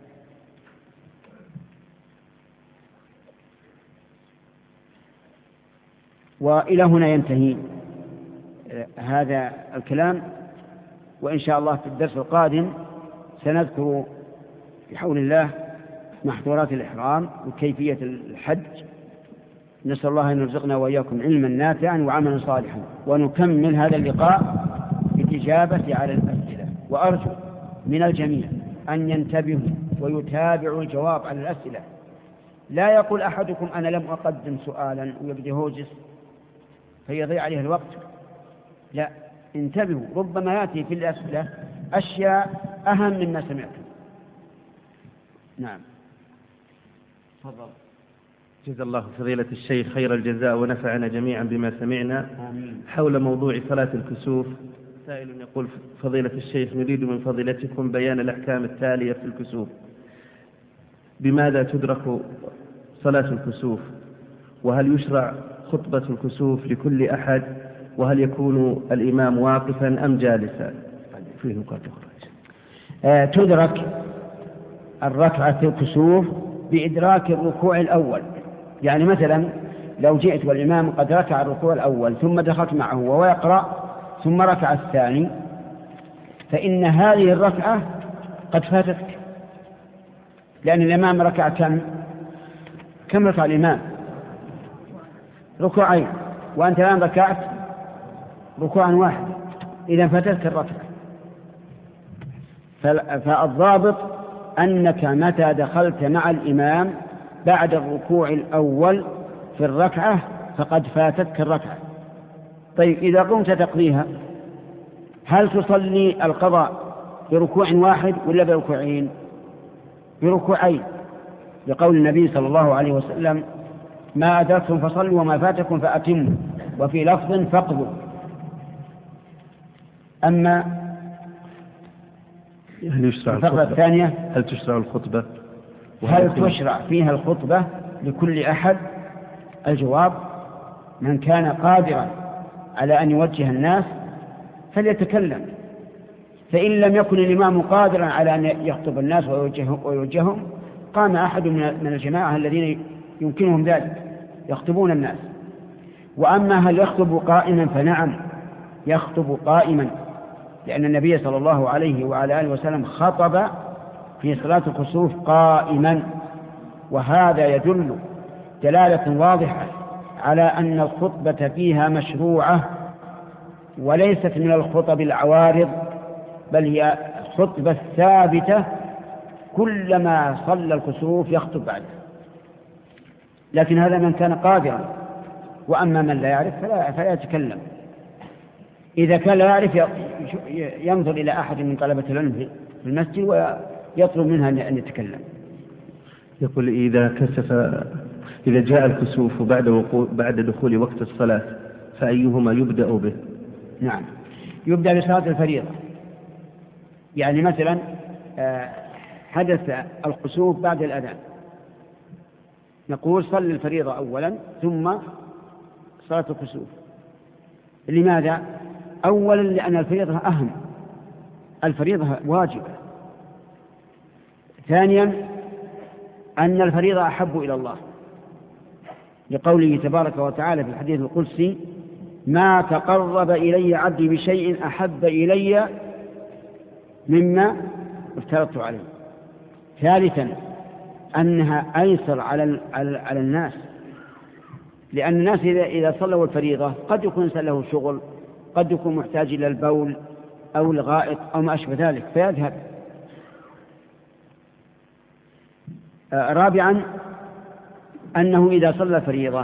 وإلى هنا ينتهي هذا الكلام، وإن شاء الله في الدرس القادم سنذكر بحول الله محظورات الإحرام وكيفية الحج. نسأل الله أن يرزقنا وإياكم علما نافعا وعملا صالحا، ونكمل هذا اللقاء بالإجابة على الأسئلة، وأرجو من الجميع أن ينتبهوا ويتابعوا الجواب على الأسئلة. لا يقول أحدكم أنا لم أقدم سؤالا ويبدأ هوجس فيضيع عليه الوقت، لا، انتبهوا، ربما يأتي في الأسئلة أشياء أهم مما سمعتم. نعم، تفضل. جزا الله فضيلة الشيخ خير الجزاء ونفعنا جميعا بما سمعنا. آمين. حول موضوع صلاة الكسوف، سائل يقول فضيلة الشيخ نريد من فضيلتكم بيان الأحكام التالية في الكسوف: بماذا تدرك صلاة الكسوف؟ وهل يشرع خطبة الكسوف لكل أحد؟ وهل يكون الإمام واقفا أم جالسا؟ فيه نقاط أخرى. آه تدرك الركعة الكسوف بإدراك الركوع الأول. يعني مثلا لو جئت والإمام قد ركع الركوع الأول ثم دخلت معه وهو يقرأ ثم ركع الثاني، فإن هذه الركعة قد فاتتك، لأن الإمام ركع كم كم ركع الإمام؟ ركوعين، وأنت الآن ركعت ركوعا واحد، إذا فاتتك الركعة. فالضابط أنك متى دخلت مع الإمام بعد الركوع الأول في الركعة فقد فاتتك الركعة. طيب، إذا قمت تقضيها هل تصلي القضاء بركوع واحد ولا بركوعين؟ بركوعين، لقول النبي صلى الله عليه وسلم ما أدركتم فصلوا وما فاتكم فأتموا، وفي لفظ فاقضوا. أما هل يشرع الفقرة الثانية هل تشرع الخطبة؟ هل تشرع فيها الخطبة لكل أحد؟ الجواب من كان قادرا على أن يوجه الناس فليتكلم، فإن لم يكن الإمام قادرا على أن يخطب الناس ويوجههم قام أحد من الجماعة الذين يمكنهم ذلك يخطبون الناس. وأما هل يخطب قائما فنعم يخطب قائما، لأن النبي صلى الله عليه وعلى آله وسلم خطب في صلاة الكسوف قائما، وهذا يدل دلالة واضحة على أن الخطبة فيها مشروعة وليست من الخطب العوارض، بل هي خطبة ثابتة كلما صلى الكسوف يخطب بعده. لكن هذا من كان قادرا، وأما من لا يعرف فلا, فلا يتكلم. إذا كان لا يعرف ينظر إلى أحد من طلبة العلم في المسجد ويطلب منها أن يتكلم. يقول إذا كسف إذا جاء الكسوف بعد وقوع بعد دخول وقت الصلاة فأيهما يبدأ به؟ نعم، يبدأ بصلاة الفريضة. يعني مثلا حدث الكسوف بعد الأذان، نقول صل الفريضة أولا ثم صلاة الكسوف. لماذا؟ أولا لأن الفريضة أهم، الفريضة واجبة، ثانيا أن الفريضة أحب إلى الله، لقوله تبارك وتعالى في الحديث القدسي: ما تقرب إلي عبدي بشيء أحب إلي مما افترضت عليه. ثالثا أنها أيسر على على الناس، لأن الناس إذا صلوا الفريضة قد يكون له شغل، قد يكون محتاج إلى البول أو الغائط أو ما أشبه ذلك فيذهب. آه رابعا أنه إذا صلى الفريضة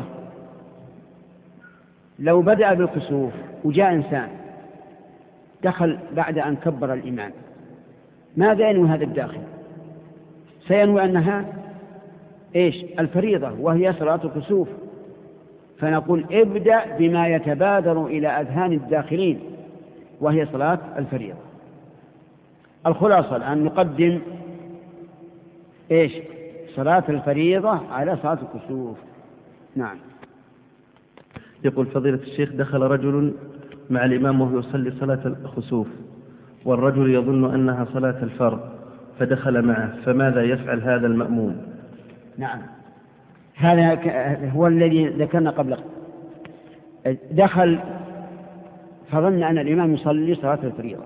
لو بدأ بالكسوف وجاء إنسان دخل بعد أن كبر الإمام، ماذا ينوي هذا الداخل؟ سينوي أنها إيش؟ الفريضة، وهي صلاة الكسوف. فنقول ابدأ بما يتبادر إلى أذهان الداخلين، وهي صلاة الفريضة. الخلاصة أن نقدم إيش؟ صلاة الفريضة على صلاة الكسوف. نعم. يقول فضيلة الشيخ: دخل رجل مع الإمام وهو يصلي صلاة الخسوف، والرجل يظن أنها صلاة الفرض فدخل معه، فماذا يفعل هذا المأموم؟ نعم، هذا هو الذي ذكرنا قبل. دخل فظن أن الإمام يصلي صلاة الفريضة،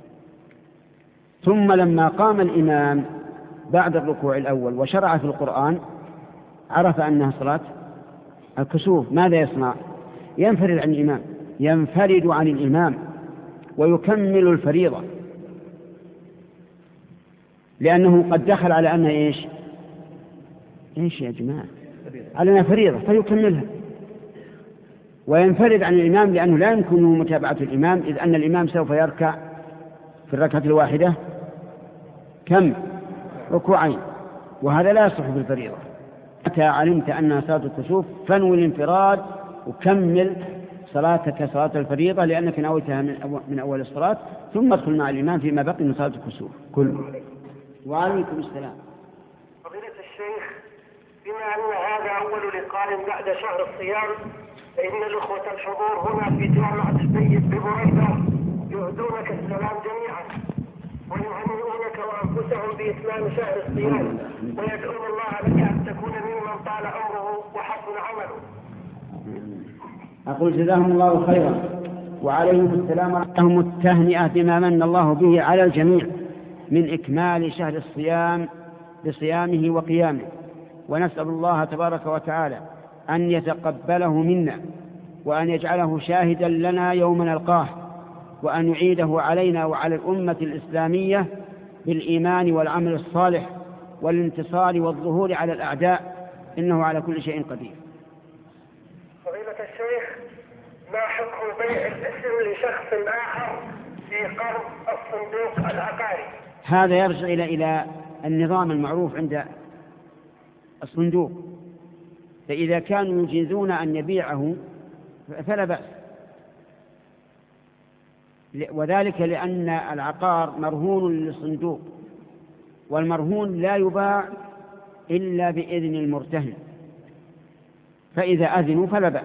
ثم لما قام الإمام بعد الركوع الأول وشرع في القرآن عرف أنها صلاة الكسوف. ماذا يصنع؟ ينفرد عن الإمام، ينفرد عن الإمام ويكمل الفريضة، لأنه قد دخل على أنها إيش؟ إيش يا جماعة؟ على أنها فريضة فيكملها، وينفرد عن الإمام لأنه لا يمكن متابعة الإمام، إذ أن الإمام سوف يركع في الركعة الواحدة كم؟ ركوعين، وهذا لا يصح في الفريضة. متى علمت أنها صلاة الكسوف فانوي الانفراد وكمل صلاتك صلاة الفريضة، لأنك نويتها من أول الصلاة، ثم ادخل مع الإمام فيما بقي من صلاة الكسوف. كل وعليكم السلام. فضيلة الشيخ، بما أن هذا أول لقاء بعد شهر الصيام، فإن الأخوة الحضور هنا في جامعة السيد ببريدة يهدونك السلام جميعا ويهنئونك وأنفسهم بإتمام شهر الصيام، ويدعون الله لك أن تكون ممن طال عمره وحسن عمله. أقول جزاهم الله خيرا وعليهم السلام ولهم التهنئة بما من الله به على الجميع من إكمال شهر الصيام بصيامه وقيامه، ونسأل الله تبارك وتعالى أن يتقبله منا، وأن يجعله شاهدا لنا يوم نلقاه، وأن يعيده علينا وعلى الأمة الإسلامية بالإيمان والعمل الصالح والانتصار والظهور على الأعداء، إنه على كل شيء قدير. فضيلة الشيخ، ما حكم بيع الاسم لشخص آخر في قرض الصندوق العقاري؟ هذا يرجع إلى إلى النظام المعروف عند الصندوق، فإذا كانوا يجيزون أن يبيعه فلا بأس، وذلك لأن العقار مرهون للصندوق، والمرهون لا يباع إلا بإذن المرتهن، فإذا أذنوا فلا بأس.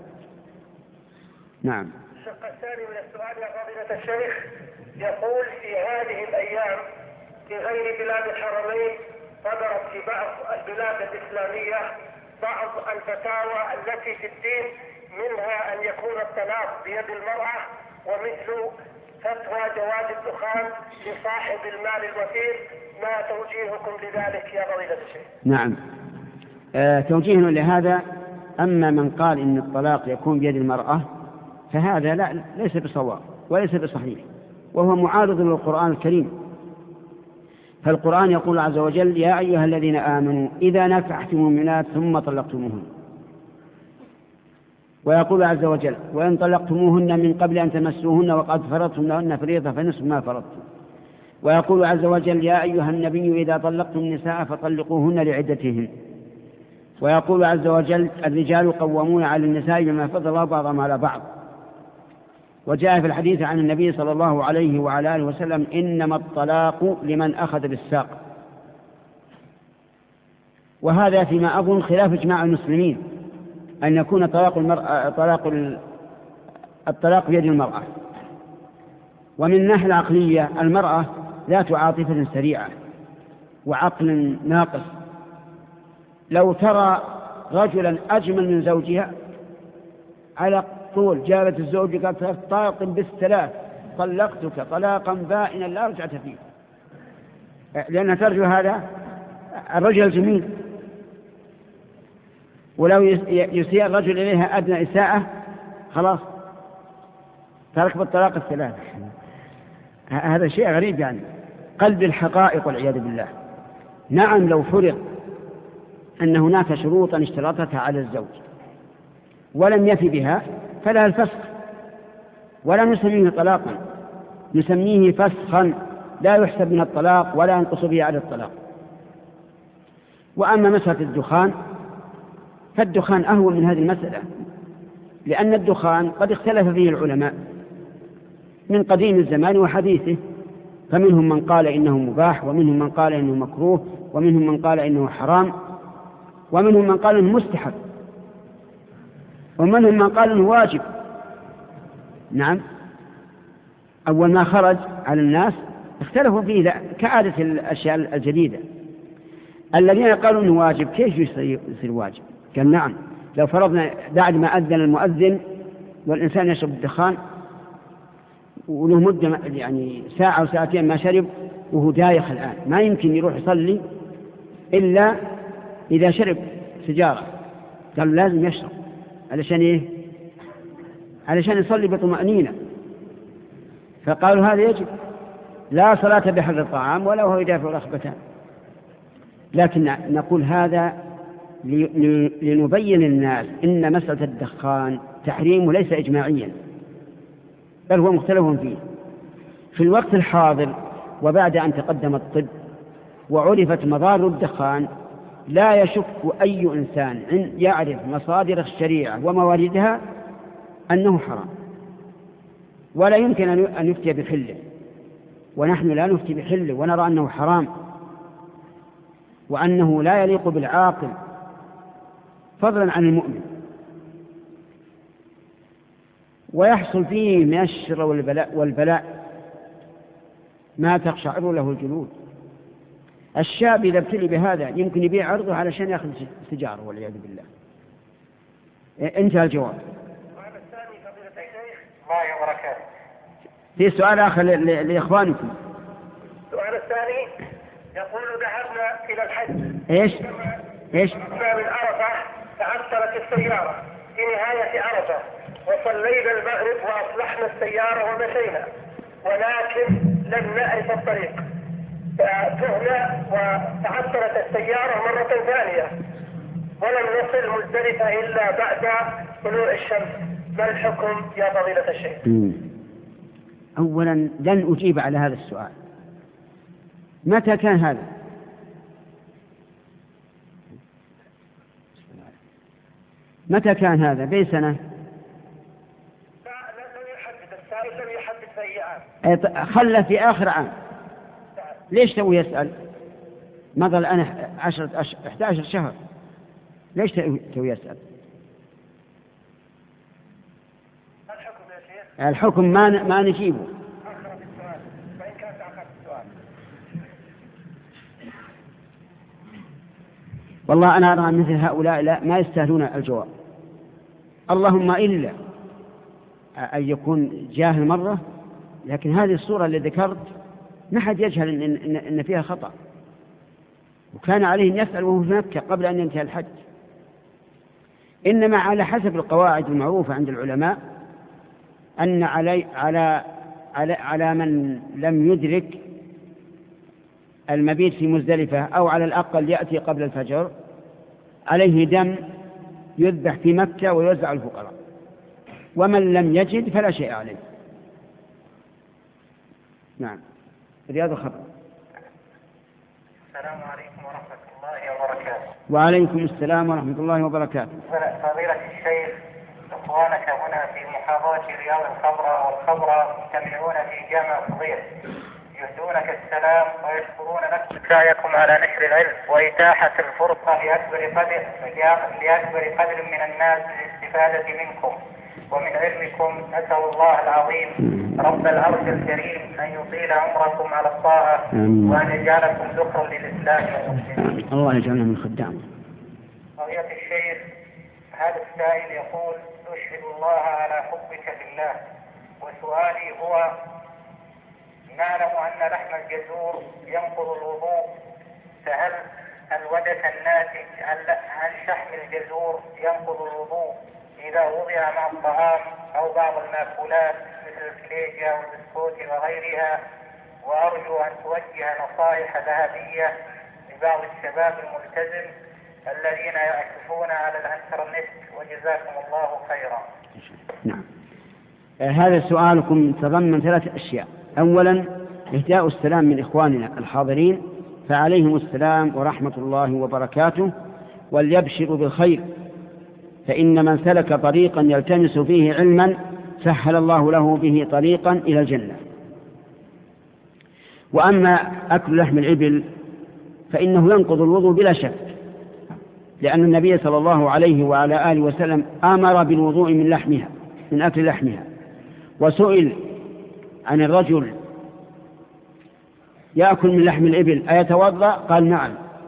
نعم. الشق الثاني من السؤال يا فضيلة الشيخ، يقول في هذه الأيام في غير بلاد الحرمين صدرت في بعض البلاد الإسلامية بعض الفتاوى التي في الدين، منها أن يكون الطلاق بيد المرأة، ومثل فتوى جواز الدخان لصاحب المال الوفير. ما توجيهكم لذلك يا فضيلة الشيخ؟ نعم، آه توجيهنا لهذا، أما من قال إن الطلاق يكون بيد المرأة فهذا لا ليس بصواب وليس بصحيح، وهو معارض للقرآن الكريم. فالقرآن يقول عز وجل: يا أيها الذين آمنوا إذا نكحتم المؤمنات ثم طلقتموهن، ويقول عز وجل: وإن طلقتموهن من قبل أن تمسوهن وقد فرضتم لهن فريضة فنصف ما فرضتم. ويقول عز وجل: يا أيها النبي إذا طلقتم النساء فطلقوهن لعدتهن. ويقول عز وجل: الرجال قوامون على النساء بما فضل الله بعضهم على بعض. وجاء في الحديث عن النبي صلى الله عليه وعلى آله وسلم: إنما الطلاق لمن أخذ بالساق. وهذا فيما أظن خلاف إجماع المسلمين أن يكون طلاق المرأة طلاق الطلاق بيد المرأة. ومن الناحية العقلية المرأة ذات عاطفة سريعة، وعقل ناقص. لو ترى رجلا أجمل من زوجها على طول جابت الزوج قالت طاق بالثلاث طلقتك طلاقا بائنا لا رجعة فيه، لأنها ترجو هذا الرجل الجميل. ولو يسيء الرجل إليها أدنى إساءة خلاص ترك بالطلاق الثلاث. هذا شيء غريب، يعني قلب الحقائق والعياذ بالله. نعم لو فرض أن هناك شروطا اشترطتها على الزوج ولم يفي بها فلها الفسخ، ولا نسميه طلاقا، نسميه فسخا لا يحسب من الطلاق ولا ينقص به على الطلاق. وأما مسألة الدخان فالدخان أهون من هذه المسألة، لأن الدخان قد اختلف فيه العلماء من قديم الزمان وحديثه، فمنهم من قال إنه مباح، ومنهم من قال إنه مكروه، ومنهم من قال إنه حرام، ومنهم من قال إنه مستحب، ومنهم من قال إنه واجب. نعم أول ما خرج على الناس اختلفوا فيه كعادة الأشياء الجديدة. الذين قالوا إنه واجب كيف يصير واجب؟ قال نعم لو فرضنا بعد ما أذن المؤذن والإنسان يشرب الدخان وله مدة يعني ساعة أو ساعتين ما شرب وهو دايخ الآن، ما يمكن يروح يصلي إلا إذا شرب سجارة، قالوا لازم يشرب علشان إيه؟ علشان يصلي بطمأنينة. فقالوا هذا يجب، لا صلاة بحر الطعام ولا هو يدافع رغبتان. لكن نقول هذا لنبين للناس إن مسألة الدخان تحريمه ليس إجماعيا بل هو مختلف فيه. في الوقت الحاضر وبعد أن تقدم الطب وعرفت مضار الدخان لا يشك أي إنسان يعرف مصادر الشريعة ومواردها أنه حرام، ولا يمكن أن يفتي بحله، ونحن لا نفتي بحله ونرى أنه حرام وأنه لا يليق بالعاقل فضلا عن المؤمن، ويحصل فيه من الشر والبلاء, والبلاء ما تقشعر له الجلود. الشاب إذا ابتلي بهذا يمكن يبيع عرضه علشان يأخذ سجارة والعياذ بالله. انتهى الجواب. السؤال الثاني فضيلة الشيخ الله وبركاته. في سؤال آخر لإخوانكم. السؤال الثاني يقول ذهبنا إلى الحج. إيش؟ إيش؟ من عرفة تعثرت السيارة في نهاية عرفة وصلينا المغرب وأصلحنا السيارة ومشينا، ولكن لم نعرف الطريق فتهنا وتعثرت السيارة مرة ثانية ولم نصل مزدلفة إلا بعد طلوع الشمس. ما الحكم يا فضيلة الشيخ؟ أولا لن أجيب على هذا السؤال. متى كان هذا؟ متى كان هذا؟ بأي سنة؟ لا لم يحدد السائل، لم يحدد في أي عام. خلى في آخر عام. ليش تو يسأل؟ مضى الآن عشرة أش... إحدى عشر شهر، ليش تو يسأل؟ الحكم يا شيخ؟ الحكم ما ن... ما نجيبه. أخرت السؤال فإن كانت أخرت السؤال. والله أنا أرى مثل هؤلاء لا ما يستاهلون الجواب، اللهم إلا أن يكون جاهل مرة، لكن هذه الصورة اللي ذكرت ما حد يجهل إن, إن, إن فيها خطأ، وكان عليه أن يسأل وهو في مكة قبل أن ينتهي الحج. إنما على حسب القواعد المعروفة عند العلماء أن علي على على على من لم يدرك المبيت في مزدلفة أو على الأقل يأتي قبل الفجر عليه دم يذبح في مكة ويوزع الفقراء، ومن لم يجد فلا شيء عليه. نعم. رياض الخبر. السلام عليكم ورحمة الله وبركاته. وعليكم السلام ورحمة الله وبركاته. فضيلة الشيخ، إخوانك هنا في محاضرة رياض الخبر والخبر مجتمعون في جامع فضيل يهدونك السلام ويشكرون لكم سعيكم على نشر العلم وإتاحة الفرصة لأكبر قدر لأكبر قدر من الناس للاستفادة منكم، ومن علمكم أسأل الله العظيم رب العرش الكريم أن يطيل عمركم على الطاعة وأن يجعلكم ذخرا للإسلام والمسلمين. الله يجعلنا من خدامه. فضيلة الشيخ، هذا السائل يقول: أشهد الله على حبك في الله، وسؤالي هو: نعلم أن لحم الجزور ينقض الوضوء، فهل الودك الناتج عن شحم الجزور ينقض الوضوء إذا وضع مع الطعام أو بعض المأكولات مثل الكليجة والبسكوت وغيرها؟ وأرجو أن توجه نصائح ذهبية لبعض الشباب الملتزم الذين يعكفون على الانترنت، وجزاكم الله خيرا. نعم. هذا سؤالكم تضمن ثلاث أشياء. أولا، إهداء السلام من إخواننا الحاضرين، فعليهم السلام ورحمة الله وبركاته، وليبشروا بالخير، فإن من سلك طريقا يلتمس فيه علما سهل الله له به طريقا إلى الجنة. وأما أكل لحم الإبل فإنه ينقض الوضوء بلا شك، لأن النبي صلى الله عليه وعلى آله وسلم أمر بالوضوء من لحمها، من أكل لحمها. وسئل عن الرجل يأكل من لحم الإبل أيتوضأ؟ قال نعم.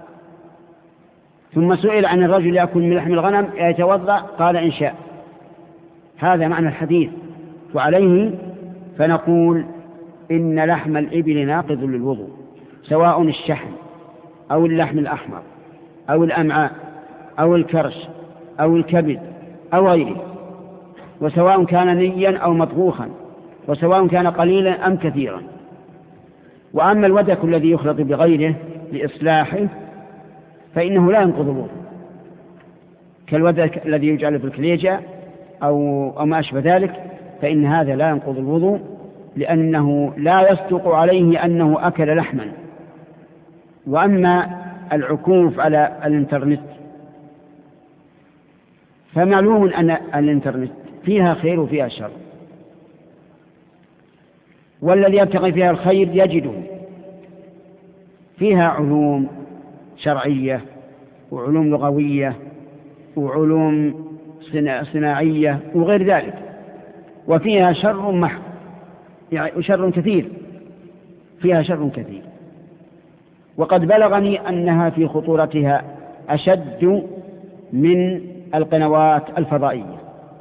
ثم سئل عن الرجل يأكل من لحم الغنم أيتوضأ؟ قال إن شاء. هذا معنى الحديث. وعليه فنقول إن لحم الإبل ناقض للوضوء، سواء الشحم أو اللحم الأحمر أو الأمعاء أو الكرش أو الكبد أو غيره، وسواء كان نيا أو مطبوخا، وسواء كان قليلا أم كثيرا. وأما الودك الذي يخلط بغيره لإصلاحه فإنه لا ينقض الوضوء، كالودك الذي يجعل في الكليجة أو, أو ما أشبه ذلك، فإن هذا لا ينقض الوضوء، لأنه لا يصدق عليه أنه أكل لحما. وأما العكوف على الإنترنت فمعلوم أن الإنترنت فيها خير وفيها شر، والذي يبتغي فيها الخير يجده. فيها علوم شرعية وعلوم لغوية وعلوم صناعية وغير ذلك، وفيها شر محض، يعني شر كثير، فيها شر كثير. وقد بلغني أنها في خطورتها أشد من القنوات الفضائية.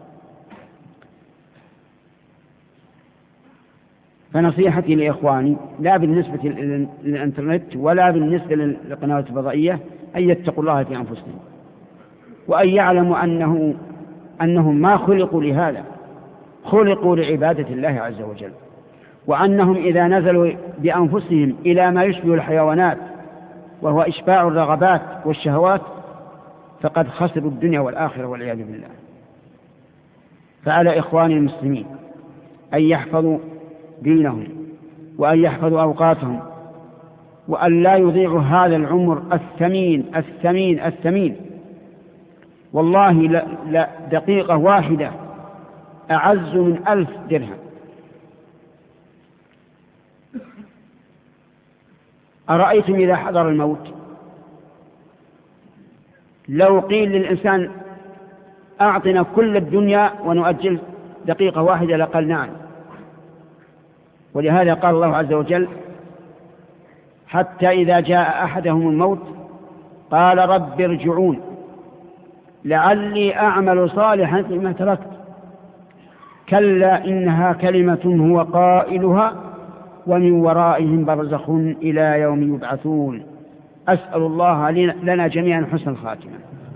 فنصيحتي لإخواني لا بالنسبة للإنترنت ولا بالنسبة للقنوات الفضائية أن يتقوا الله في أنفسهم، وأن يعلموا أنه أنهم ما خلقوا لهذا، خلقوا لعبادة الله عز وجل، وأنهم إذا نزلوا بأنفسهم إلى ما يشبه الحيوانات وهو إشباع الرغبات والشهوات فقد خسروا الدنيا والآخرة والعياذ بالله. فعلى إخواني المسلمين أن يحفظوا دينهم وأن يحفظوا أوقاتهم، وأن لا يضيعوا هذا العمر الثمين الثمين الثمين. والله لا, لا دقيقة واحدة أعز من ألف درهم. أرأيتم إذا حضر الموت لو قيل للإنسان أعطنا كل الدنيا ونؤجل دقيقة واحدة لقال نعم. ولهذا قال الله عز وجل: حتى إذا جاء أحدهم الموت قال رب ارجعون لعلي أعمل صالحا فيما تركت، كلا إنها كلمة هو قائلها ومن ورائهم برزخ إلى يوم يبعثون. أسأل الله لنا جميعا حسن الخاتمة.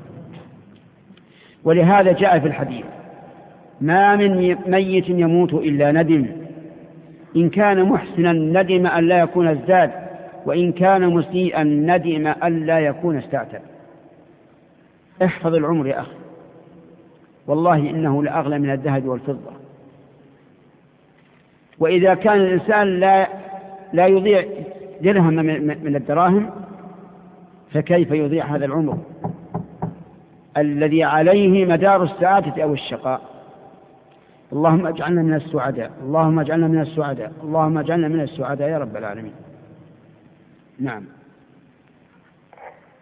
ولهذا جاء في الحديث: ما من ميت يموت إلا ندم، إن كان محسنا ندم أن لا يكون ازداد، وإن كان مسيئا ندم أن لا يكون استعتب. احفظ العمر يا أخي، والله إنه لأغلى من الذهب والفضة. وإذا كان الإنسان لا, لا يضيع درهم من الدراهم فكيف يضيع هذا العمر الذي عليه مدار السعادة أو الشقاء؟ اللهم اجعلنا من السعداء، اللهم اجعلنا من السعداء، اللهم اجعلنا من السعداء يا رب العالمين. نعم.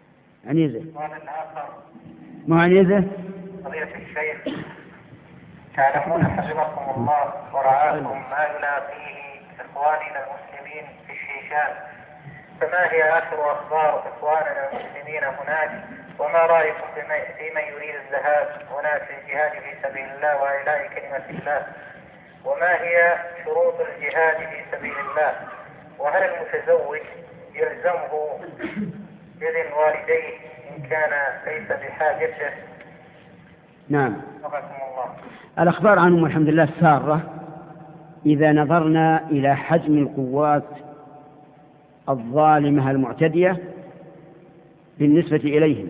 عنيزة ما عنيزة قضية الشيخ، تعلمون حفظكم الله ورعاكم ما يلاقيه إخواننا المسلمين في الشيشان، فما هي آخر أخبار إخواننا المسلمين هناك، وما رأيكم في من يريد الذهاب هناك للجهاد في سبيل الله وإعلاء كلمة الله، وما هي شروط الجهاد في سبيل الله، وهل المتزوج يلزمه إذن والديه إن كان ليس بحاجته؟ نعم. الله. الأخبار عنهم الحمد لله سارة إذا نظرنا إلى حجم القوات الظالمة المعتدية بالنسبة إليهم،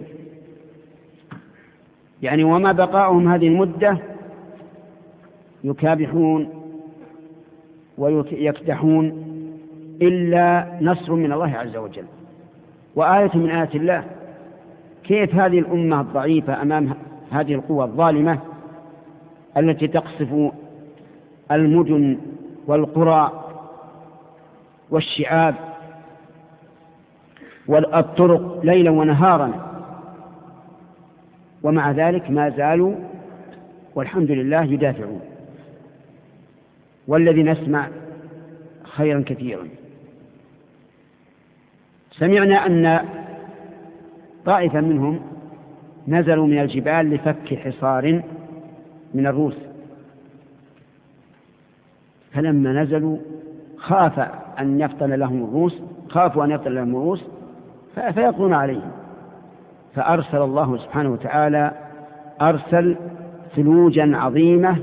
يعني وما بقاؤهم هذه المدة يكابحون ويكدحون إلا نصر من الله عز وجل وآية من آيات الله. كيف هذه الأمة الضعيفة أمام هذه القوة الظالمة التي تقصف المدن والقرى والشعاب والطرق ليلا ونهارا، ومع ذلك ما زالوا والحمد لله يدافعون، والذي نسمع خيرا كثيرا. سمعنا أن طائفة منهم نزلوا من الجبال لفك حصار من الروس، فلما نزلوا خاف أن يفطن لهم الروس خافوا أن يفطن لهم الروس فيقضون عليهم، فأرسل الله سبحانه وتعالى أرسل ثلوجا عظيمة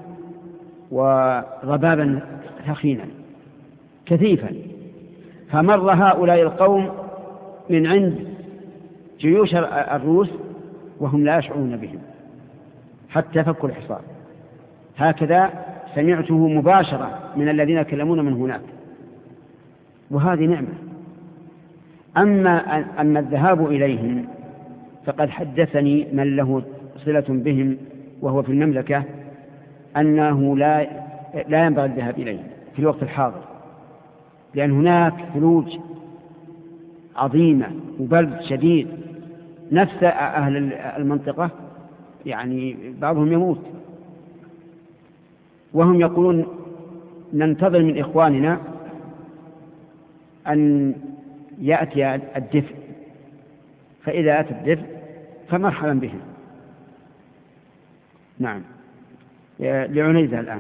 وغبابا ثخينا كثيفا، فمر هؤلاء القوم من عند جيوش الروس وهم لا يشعرون بهم حتى فكوا الحصار. هكذا سمعته مباشرة من الذين يكلمون من هناك، وهذه نعمة. أما, أما الذهاب إليهم فقد حدثني من له صلة بهم وهو في المملكة أنه لا, لا ينبغي الذهاب إليهم في الوقت الحاضر، لأن هناك ثلوج عظيمة وبرد شديد، نفس أهل المنطقة يعني بعضهم يموت، وهم يقولون ننتظر من إخواننا أن يأتي الدفء، فإذا أتى الدفء فمرحبا بهم. نعم. لعنيزة الآن.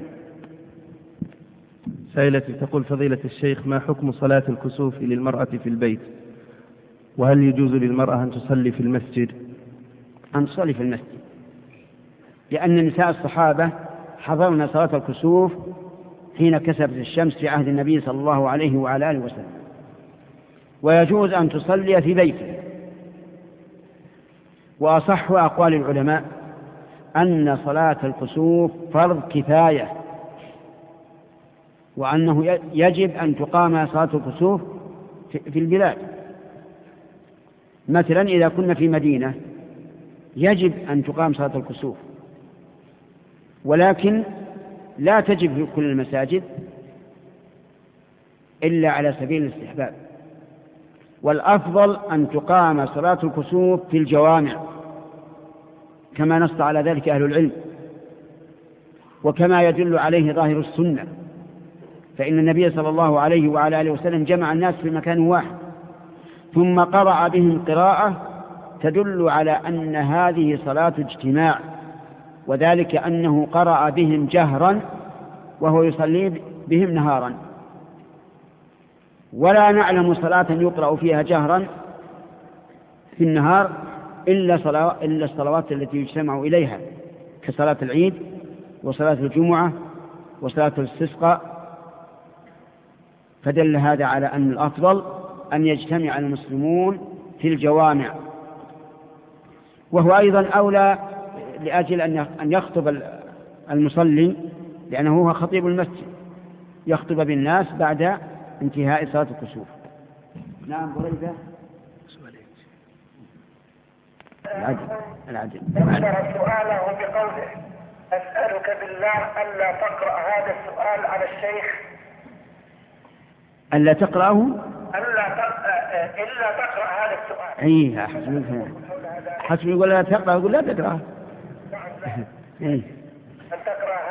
سائلتي تقول فضيلة الشيخ ما حكم صلاة الكسوف للمرأة في البيت، وهل يجوز للمرأة أن تصلي في المسجد؟ أن تصلي في المسجد، لأن نساء الصحابة حضرنا صلاة الكسوف حين كسفت الشمس في عهد النبي صلى الله عليه وعلى آله وسلم، ويجوز أن تصلي في بيته. وأصح أقوال العلماء أن صلاة الكسوف فرض كفاية، وأنه يجب أن تقام صلاة الكسوف في البلاد. مثلا إذا كنا في مدينة يجب أن تقام صلاة الكسوف، ولكن لا تجب في كل المساجد إلا على سبيل الاستحباب، والأفضل أن تقام صلاة الكسوف في الجوامع كما نص على ذلك أهل العلم، وكما يدل عليه ظاهر السنة، فإن النبي صلى الله عليه وعلى آله وسلم جمع الناس في مكان واحد ثم قرأ بهم قراءة تدل على أن هذه صلاة اجتماع، وذلك أنه قرأ بهم جهرا وهو يصلي بهم نهارا، ولا نعلم صلاة يقرأ فيها جهرا في النهار إلا, إلا الصلوات التي يجتمع إليها كصلاة العيد وصلاة الجمعة وصلاة الاستسقاء. فدل هذا على أن الأفضل أن يجتمع المسلمون في الجوامع، وهو أيضا أولى لأجل أن يخطب المصلي، لأنه هو خطيب المسجد، يخطب بالناس بعد انتهاء صلاة الكسوف. نعم. بريدة العدل العدل ذكر سؤاله بقوله أسألك بالله ألا تقرأ هذا السؤال على الشيخ، ألا تقرأه ألا تقرأ إلا تقرأ هذا السؤال. أيه حسب يقول لا تقرأ يقول لا تقرأ. أن تقرأ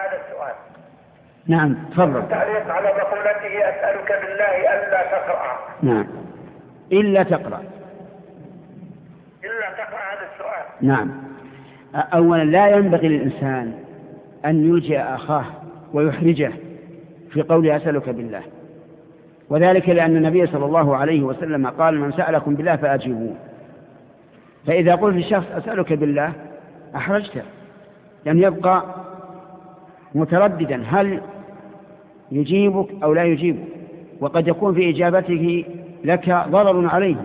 نعم تفضل. تعليق على مقولته أسألك بالله ألا تقرأ. نعم إلا تقرأ. إلا تقرأ هذا السؤال. نعم. أولا لا ينبغي للإنسان أن يلجئ أخاه ويحرجه في قول أسألك بالله، وذلك لأن النبي صلى الله عليه وسلم قال من سألكم بالله فأجيبوه. فإذا قلت للشخص أسألك بالله أحرجته، لأن يبقى مترددا هل يجيبك أو لا يجيبك، وقد يكون في إجابته لك ضرر عليه.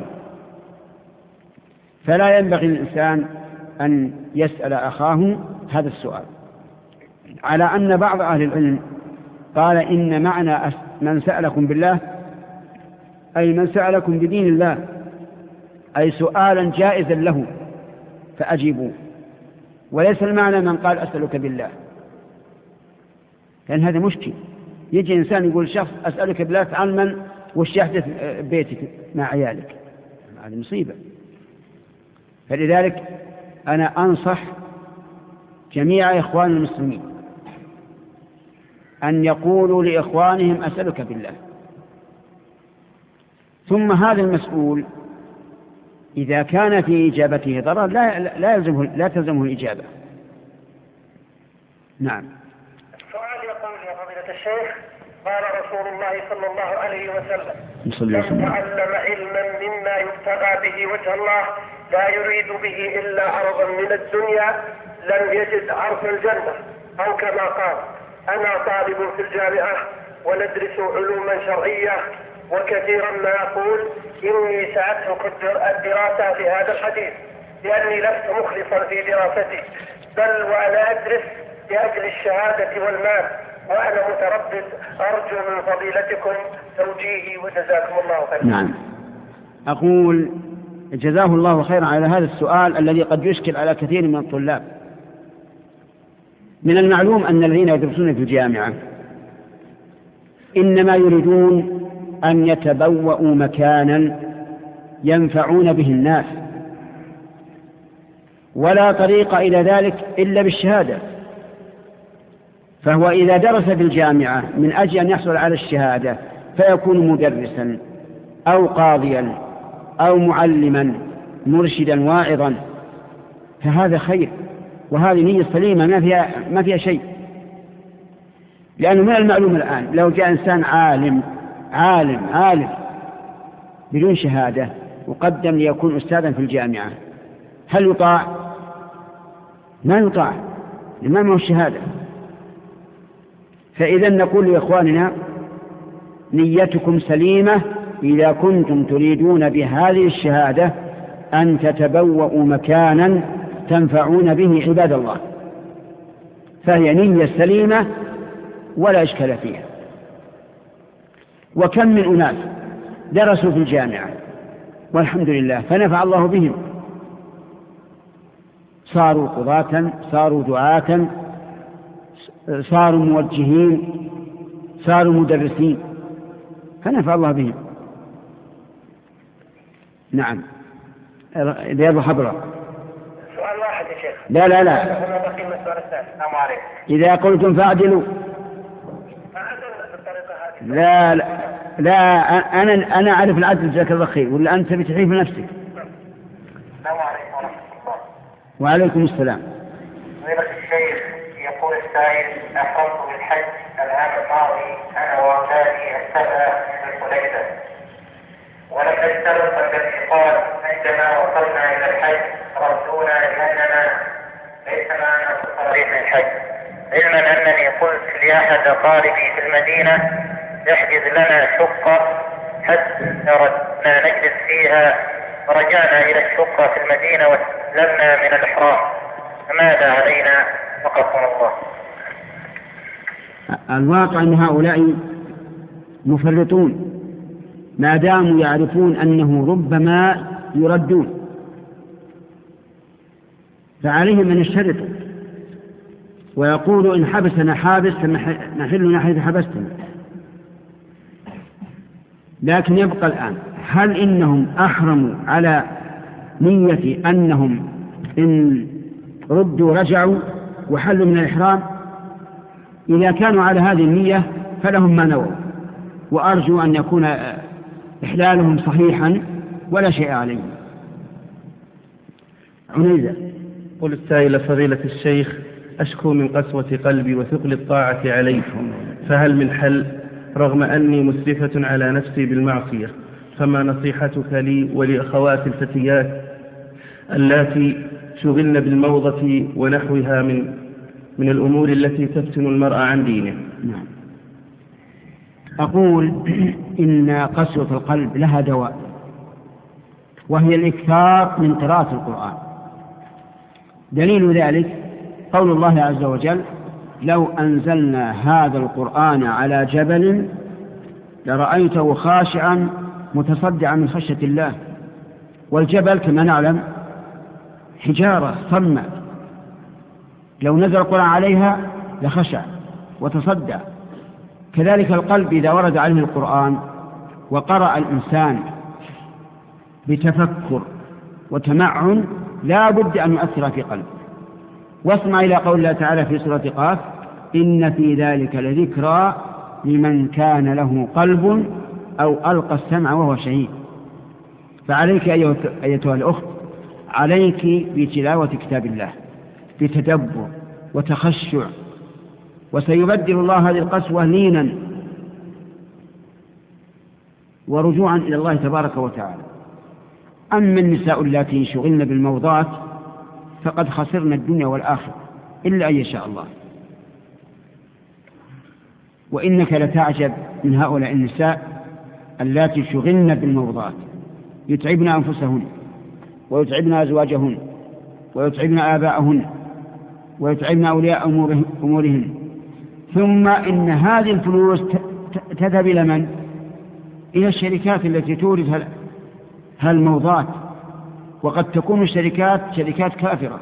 فلا ينبغي للإنسان أن يسأل أخاه هذا السؤال، على أن بعض أهل العلم قال إن معنى من سألكم بالله أي من سألكم بدين الله، أي سؤالا جائزا له فأجيبوه، وليس المعنى من قال أسألك بالله، لأن هذا مشكل. يجي إنسان يقول شخص أسألك بالله تعال من وش يحدث بيتك مع عيالك، هذه مصيبة. فلذلك أنا أنصح جميع إخوان المسلمين أن يقولوا لإخوانهم أسألك بالله. ثم هذا المسؤول إذا كان في إجابته ضرر لا لا يلزمه لا تلزمه الإجابة. نعم. السؤال يقول يا فضيلة الشيخ قال رسول الله صلى الله عليه وسلم من تعلم علما مما يبتغى به وجه الله لا يريد به إلا عرضا من الدنيا لم يجد عرض الجنة، أو كما قال أنا طالب في الجامعة وندرس علوما شرعية، وكثيرا ما أقول إني سأترك الدراسة في هذا الحديث لأني لست مخلصا في دراستي، بل وأنا أدرس لأجل الشهادة والمال، وأنا متردد. أرجو من فضيلتكم توجيهي وجزاكم الله خيرا. نعم. أقول جزاه الله خيرا على هذا السؤال الذي قد يشكل على كثير من الطلاب. من المعلوم أن الذين يدرسون في الجامعة إنما يريدون أن يتبوأوا مكانا ينفعون به الناس، ولا طريق إلى ذلك إلا بالشهادة. فهو إذا درس في الجامعة من أجل أن يحصل على الشهادة فيكون مدرسا أو قاضيا أو معلما مرشدا واعظا، فهذا خير، وهذه نية سليمة ما فيها, ما فيها شيء. لأنه من المعلوم الآن لو جاء إنسان عالم عالم عالم بدون شهادة وقدم ليكون أستاذا في الجامعة، هل يطاع؟ ما يطاع، لما معه الشهادة. فإذا نقول لإخواننا نيتكم سليمة إذا كنتم تريدون بهذه الشهادة أن تتبوأوا مكانا تنفعون به عباد الله، فهي نية سليمة ولا إشكال فيها. وكم من أناس درسوا في الجامعة والحمد لله فنفع الله بهم، صاروا قضاة، صاروا دعاة، صاروا موجهين، صاروا مدرسين، فنفع الله بهم. نعم. رياض حضرة. سؤال واحد يا شيخ. لا لا لا. إذا قلتم فاعدلوا. لا لا لا أنا أنا أعرف العدل جزاك الله خير، ولا أنت بتحيف نفسك. السلام عليكم ورحمة الله. وعليكم السلام. فضيلة الشيخ يقول السائل أحرمت بالحج العام الماضي أنا وأولادي السبعة من الحليفة، ولم نشترط الانتقال. عندما وصلنا إلى الحج ردونا لأننا ليس معنا صريح من الحج، علما أنني قلت لأحد أقاربي في المدينة يحجز لنا شقة حتى أردنا نجلس فيها، فرجعنا إلى الشقة في المدينة واستلمنا من الإحرام، فماذا علينا وقفنا الله؟ الواقع أن هؤلاء مفرطون ما داموا يعرفون أنه ربما يردون، فعليهم أن يشترطوا ويقولوا إن حبسنا حابس نحلنا حيث حبستنا. لكن يبقى الآن هل إنهم أحرموا على نية أنهم إن ردوا رجعوا وحلوا من الإحرام، إذا كانوا على هذه النية فلهم ما نووا، وأرجو أن يكون إحلالهم صحيحا ولا شيء عليهم. عنيزة. قل السائل فضيلة الشيخ: أشكو من قسوة قلبي وثقل الطاعة علي، فهل من حل رغم أني مسرفة على نفسي بالمعصية؟ فما نصيحتك لي ولأخوات الفتيات اللاتي شغلن بالموضة ونحوها من من الأمور التي تفتن المرء عن دينه؟ نعم. أقول إن قسوة القلب لها دواء، وهي الإكثار من قراءة القرآن. دليل ذلك قول الله عز وجل: لو أنزلنا هذا القرآن على جبل لرأيته خاشعا متصدعا من خشية الله. والجبل كما نعلم حجارة صمة، لو نزل القرآن عليها لخشع وتصدع. كذلك القلب إذا ورد عليه القرآن وقرأ الإنسان بتفكر وتمعن لا بد أن يؤثر في قلبه. واسمع إلى قول الله تعالى في سورة قاف: إن في ذلك لذكرى لمن كان له قلب أو ألقى السمع وهو شهيد. فعليك أيتها الأخت، عليك بتلاوة كتاب الله بتدبر وتخشع، وسيبدل الله هذه القسوة لينا ورجوعا إلى الله تبارك وتعالى. أما النساء اللاتي شغلن بالموضات فقد خسرن الدنيا والآخرة إلا أن يشاء الله. وإنك لتعجب من هؤلاء النساء اللاتي شغلن بالموضات، يتعبن أنفسهن ويتعبن أزواجهن ويتعبن آباءهن ويتعبن أولياء أمورهن، ثم إن هذه الفلوس تذهب إلى من؟ إلى الشركات التي تورث هالموضات، وقد تكون الشركات شركات كافرة،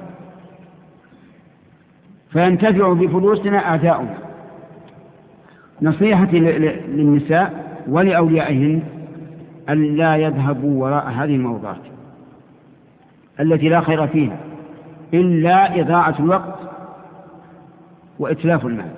فينتفع بفلوسنا أعداؤنا. نصيحتي للنساء ولأوليائهن أن لا يذهبوا وراء هذه الموضات التي لا خير فيها إلا إضاعة الوقت وإتلاف المال،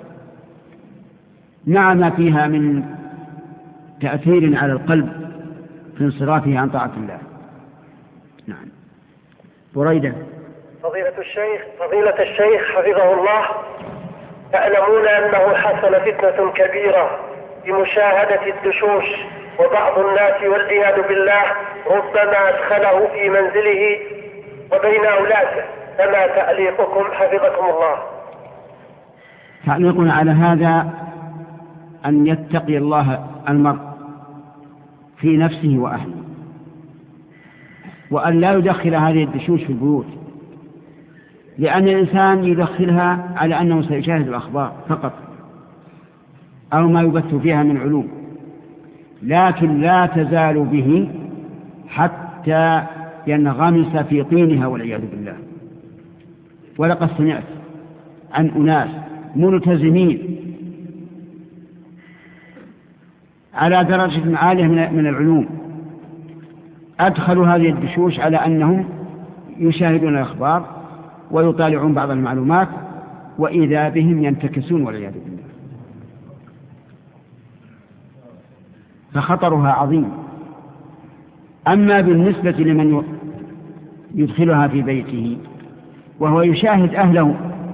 مع ما فيها من تأثير على القلب في انصرافه عن طاعة الله. نعم. بريدة. فضيلة الشيخ فضيلة الشيخ حفظه الله، تعلمون أنه حصل فتنة كبيرة بمشاهدة الدشوش، وبعض الناس والعياذ بالله ربما أدخله في منزله وبين أولاده، فما تعليقكم حفظكم الله؟ تعليقنا على هذا أن يتقي الله المرء في نفسه وأهله، وأن لا يدخل هذه الدشوش في البيوت، لأن الإنسان يدخلها على أنه سيشاهد الأخبار فقط أو ما يبث فيها من علوم، لكن لا تزال به حتى ينغمس في طينها والعياذ بالله. ولقد سمعت عن أناس ملتزمين على درجة عالية من العلوم أدخلوا هذه الدشوش على أنهم يشاهدون الأخبار ويطالعون بعض المعلومات، وإذا بهم ينتكسون والعياذ بالله. فخطرها عظيم. أما بالنسبة لمن يدخلها في بيته وهو يشاهد أهله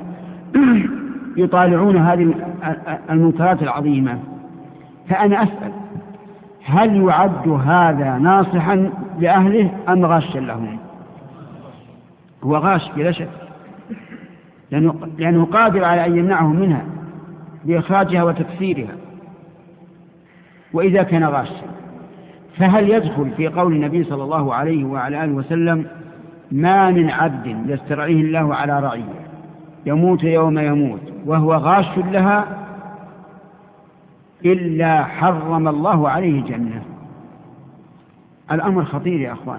يطالعون هذه المنكرات العظيمة، فأنا أسأل: هل يعد هذا ناصحا لأهله أم غاشا لهم؟ هو غاش بلا شك، لأنه, لأنه قادر على أن يمنعهم منها بإخراجها وتكسيرها. وإذا كان غاشا فهل يدخل في قول النبي صلى الله عليه وعلى آله وسلم: ما من عبد يسترعيه الله على رعيه يموت يوم يموت وهو غاش لها إلا حرم الله عليه الجنة؟ الأمر خطير يا أخوان.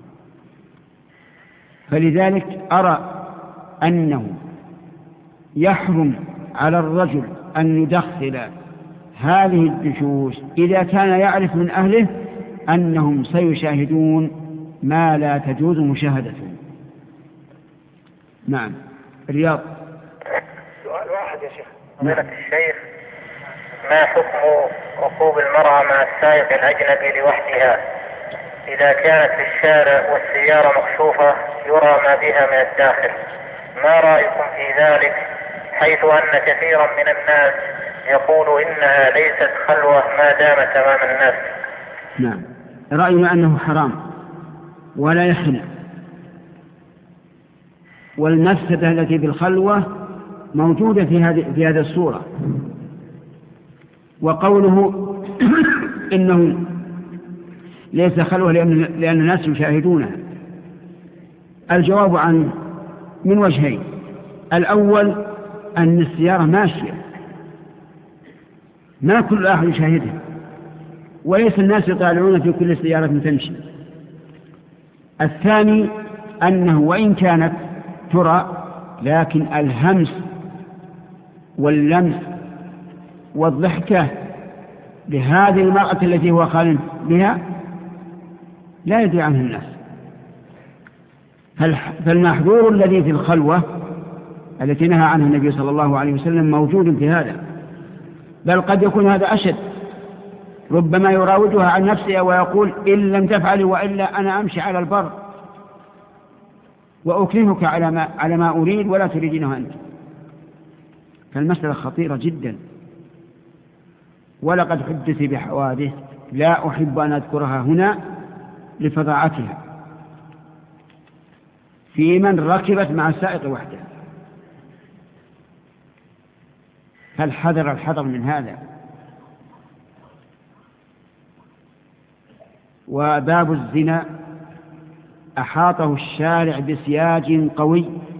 فلذلك أرى أنه يحرم على الرجل أن يدخل هذه الدشوش إذا كان يعرف من أهله أنهم سيشاهدون ما لا تجوز مشاهدته. نعم. رياض. سؤال واحد يا شيخ. فضيلة الشيخ، ما حكم ركوب المرأة مع السائق الأجنبي لوحدها إذا كانت في الشارع والسيارة مكشوفة يرى ما بها من الداخل؟ ما رأيكم في ذلك، حيث أن كثيرا من الناس يقول إنها ليست خلوة ما دامت أمام الناس؟ نعم، رأينا أنه حرام ولا يحل، والمفسدة التي بالخلوة موجودة في هذه في هذه الصورة. وقوله إنه ليس خلوة لأن, لأن الناس يشاهدونها، الجواب عن من وجهين: الأول أن السيارة ماشية ما كل أحد يشاهدها، وليس الناس يطالعون في كل سيارة تمشي. الثاني أنه وإن كانت ترى لكن الهمس واللمس والضحكة لهذه المرأة التي هو خال بها لا يدري عنها الناس. فالمحظور الذي في الخلوة التي نهى عنها النبي صلى الله عليه وسلم موجود في هذا، بل قد يكون هذا أشد، ربما يراودها عن نفسها ويقول إن لم تفعلي وإلا أنا أمشي على البر وأكرهك على ما, على ما أريد ولا تريدينه أنت. فالمسألة خطيرة جدا، ولقد حدث بحوادث لا أحب أن أذكرها هنا لفظاعتها في من ركبت مع السائق وحده. فالحذر الحذر من هذا. وباب الزنا أحاطه الشارع بسياج قوي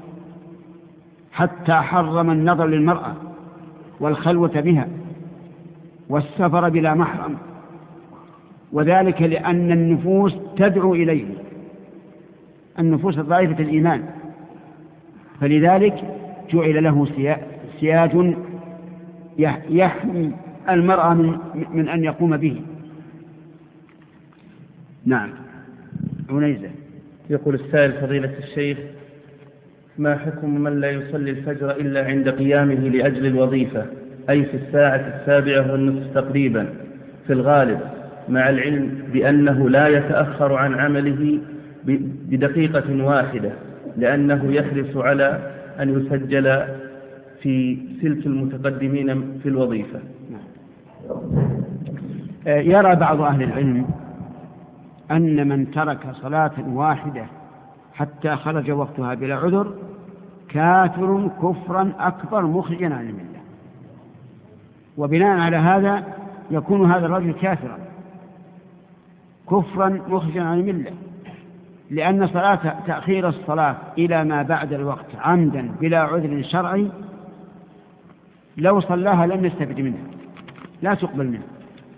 حتى حرم النظر للمرأة والخلوة بها والسفر بلا محرم، وذلك لأن النفوس تدعو إليه، النفوس الضعيفة الإيمان، فلذلك جعل له سياج يحمي المرأة من, من أن يقوم به. نعم. عنيزة يقول السائل: فضيلة الشيخ، ما حكم من لا يصلي الفجر إلا عند قيامه لأجل الوظيفة، أي في الساعة السابعة والنصف تقريبا في الغالب، مع العلم بأنه لا يتأخر عن عمله بدقيقة واحدة لأنه يحرص على أن يسجل في سلك المتقدمين في الوظيفة؟ يرى بعض أهل العلم أن من ترك صلاة واحدة حتى خرج وقتها بلا عذر كافر كفرا أكبر مخرجا عن الملة، وبناء على هذا يكون هذا الرجل كافرا كفرا مخرجا عن الملة، لأن صلاة تأخير الصلاة إلى ما بعد الوقت عمدا بلا عذر شرعي لو صلاها لم يستفد منها، لا تقبل منه.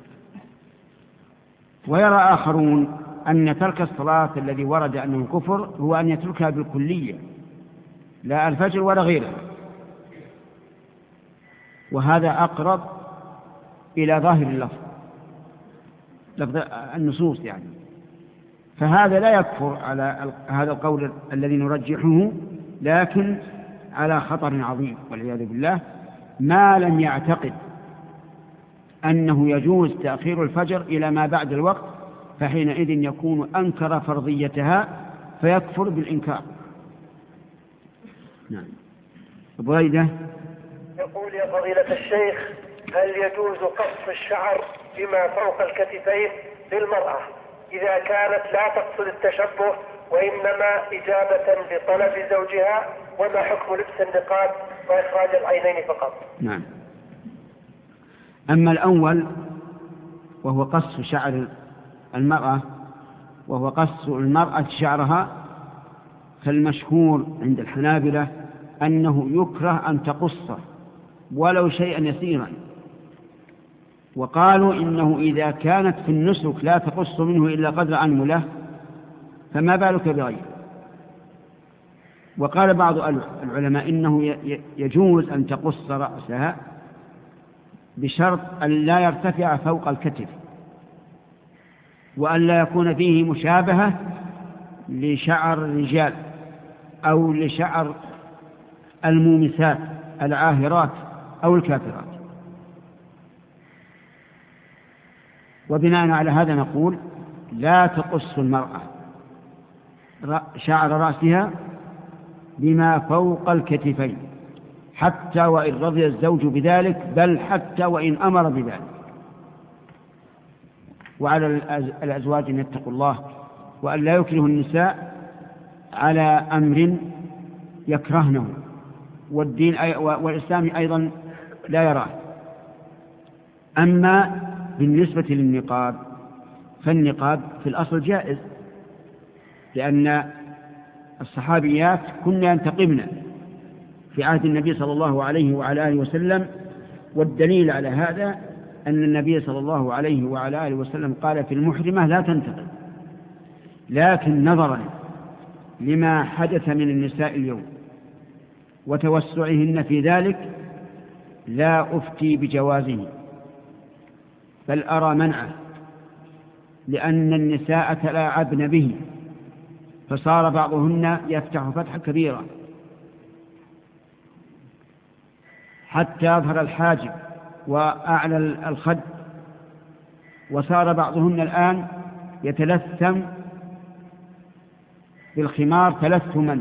ويرى آخرون أن ترك الصلاة الذي ورد أنه كفر هو أن يتركها بالكلية، لا الفجر ولا غيره، وهذا أقرب إلى ظاهر اللفظ لفظ النصوص يعني. فهذا لا يكفر على هذا القول الذي نرجحه، لكن على خطر عظيم والعياذ بالله، ما لم يعتقد أنه يجوز تأخير الفجر إلى ما بعد الوقت، فحينئذ يكون أنكر فرضيتها فيكفر بالإنكار. نعم. بريدة يقول: يا فضيلة الشيخ، هل يجوز قص الشعر بما فوق الكتفين للمرأة إذا كانت لا تقصد التشبه وإنما إجابة لطلب زوجها؟ وما حكم لبس النقاب وإخراج العينين فقط؟ نعم. أما الأول وهو قص شعر المرأة وهو قص المرأة شعرها، فالمشهور عند الحنابلة أنه يكره أن تقصه ولو شيئا يسيرا، وقالوا إنه إذا كانت في النسك لا تقص منه إلا قدر أنملة فما بالك بغيره. وقال بعض العلماء إنه يجوز أن تقص رأسها بشرط أن لا يرتفع فوق الكتف، وأن لا يكون فيه مشابهة لشعر الرجال أو لشعر المومسات العاهرات أو الكافرات. وبناء على هذا نقول لا تقص المرأة شعر رأسها بما فوق الكتفين حتى وإن رضي الزوج بذلك، بل حتى وإن أمر بذلك. وعلى الأزواج أن يتقوا الله وأن لا يكره النساء على أمر يكرهنه، والدين والإسلام أيضا لا يراه. أما بالنسبة للنقاب فالنقاب في الأصل جائز، لأن الصحابيات كن ينتقبن في عهد النبي صلى الله عليه وعلى آله وسلم، والدليل على هذا أن النبي صلى الله عليه وعلى آله وسلم قال في المحرمة لا تنتقب. لكن نظرا لما حدث من النساء اليوم وتوسعهن في ذلك لا أفتي بجوازه، بل أرى منعه، لأن النساء تلاعبن به، فصار بعضهن يفتح فتحا كبيرا حتى يظهر الحاجب وأعلى الخد، وصار بعضهن الآن يتلثم بالخمار تلثما.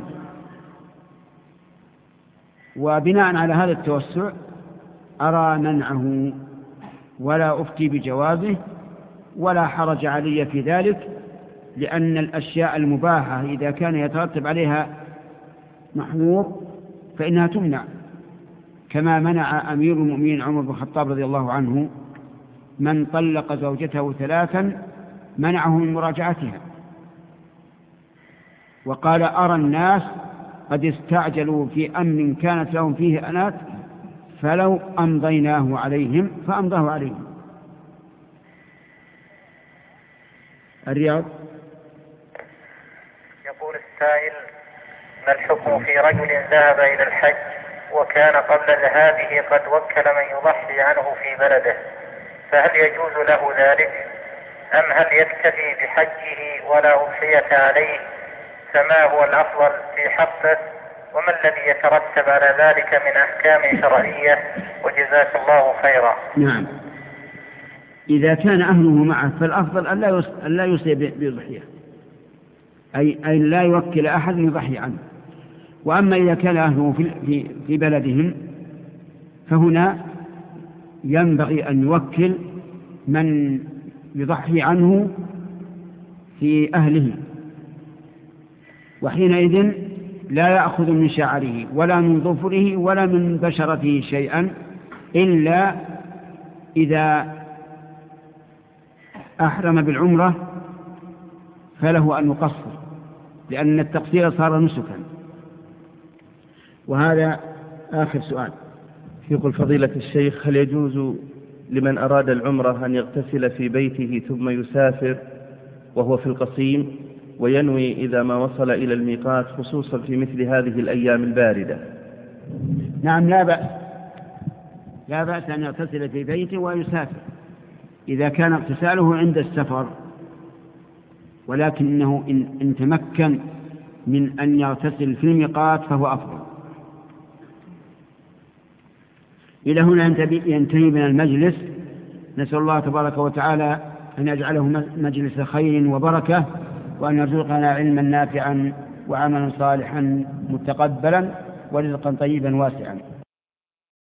وبناء على هذا التوسع أرى منعه ولا أفتي بجوازه، ولا حرج علي في ذلك، لأن الأشياء المباحة إذا كان يترتب عليها محظور فإنها تمنع، كما منع أمير المؤمنين عمر بن الخطاب رضي الله عنه من طلق زوجته ثلاثا منعه من مراجعتها، وقال أرى الناس قد استعجلوا في أمر كانت لهم فيه أنات فلو أمضيناه عليهم فأمضاه عليهم. الرياض. يقول السائل: ما الحكم في رجل ذهب إلى الحج وكان قبل ذهابه قد وكل من يضحي عنه في بلده، فهل يجوز له ذلك أم هل يكتفي بحجه ولا أضحية عليه؟ فما هو الأفضل في حقه وما الذي يترتب على ذلك من أحكام شرعية؟ وجزاك الله خيرا. نعم، إذا كان أهله معه فالأفضل أن لا يوصي بضحية، أي أن لا يوكل أحد يضحي عنه. وأما إذا كان أهله في في بلدهم فهنا ينبغي أن يوكل من يضحي عنه في أهله، وحينئذ لا يأخذ من شعره ولا من ظفره ولا من بشرته شيئا، إلا إذا أحرم بالعمرة فله أن يقصر، لأن التقصير صار نسكا. وهذا آخر سؤال. يقول فضيلة الشيخ: هل يجوز لمن أراد العمرة أن يغتسل في بيته ثم يسافر وهو في القصيم وينوي إذا ما وصل إلى الميقات، خصوصا في مثل هذه الأيام الباردة؟ نعم، لا بأس لا بأس أن يغتسل في بيته ويسافر إذا كان اغتساله عند السفر، ولكنه إن, إن تمكن من أن يغتسل في الميقات فهو أفضل. إلى هنا ينتهي من المجلس. نسأل الله تبارك وتعالى أن يجعله مجلس خير وبركة، وأن يرزقنا علما نافعا وعملا صالحا متقبلا ورزقا طيبا واسعا.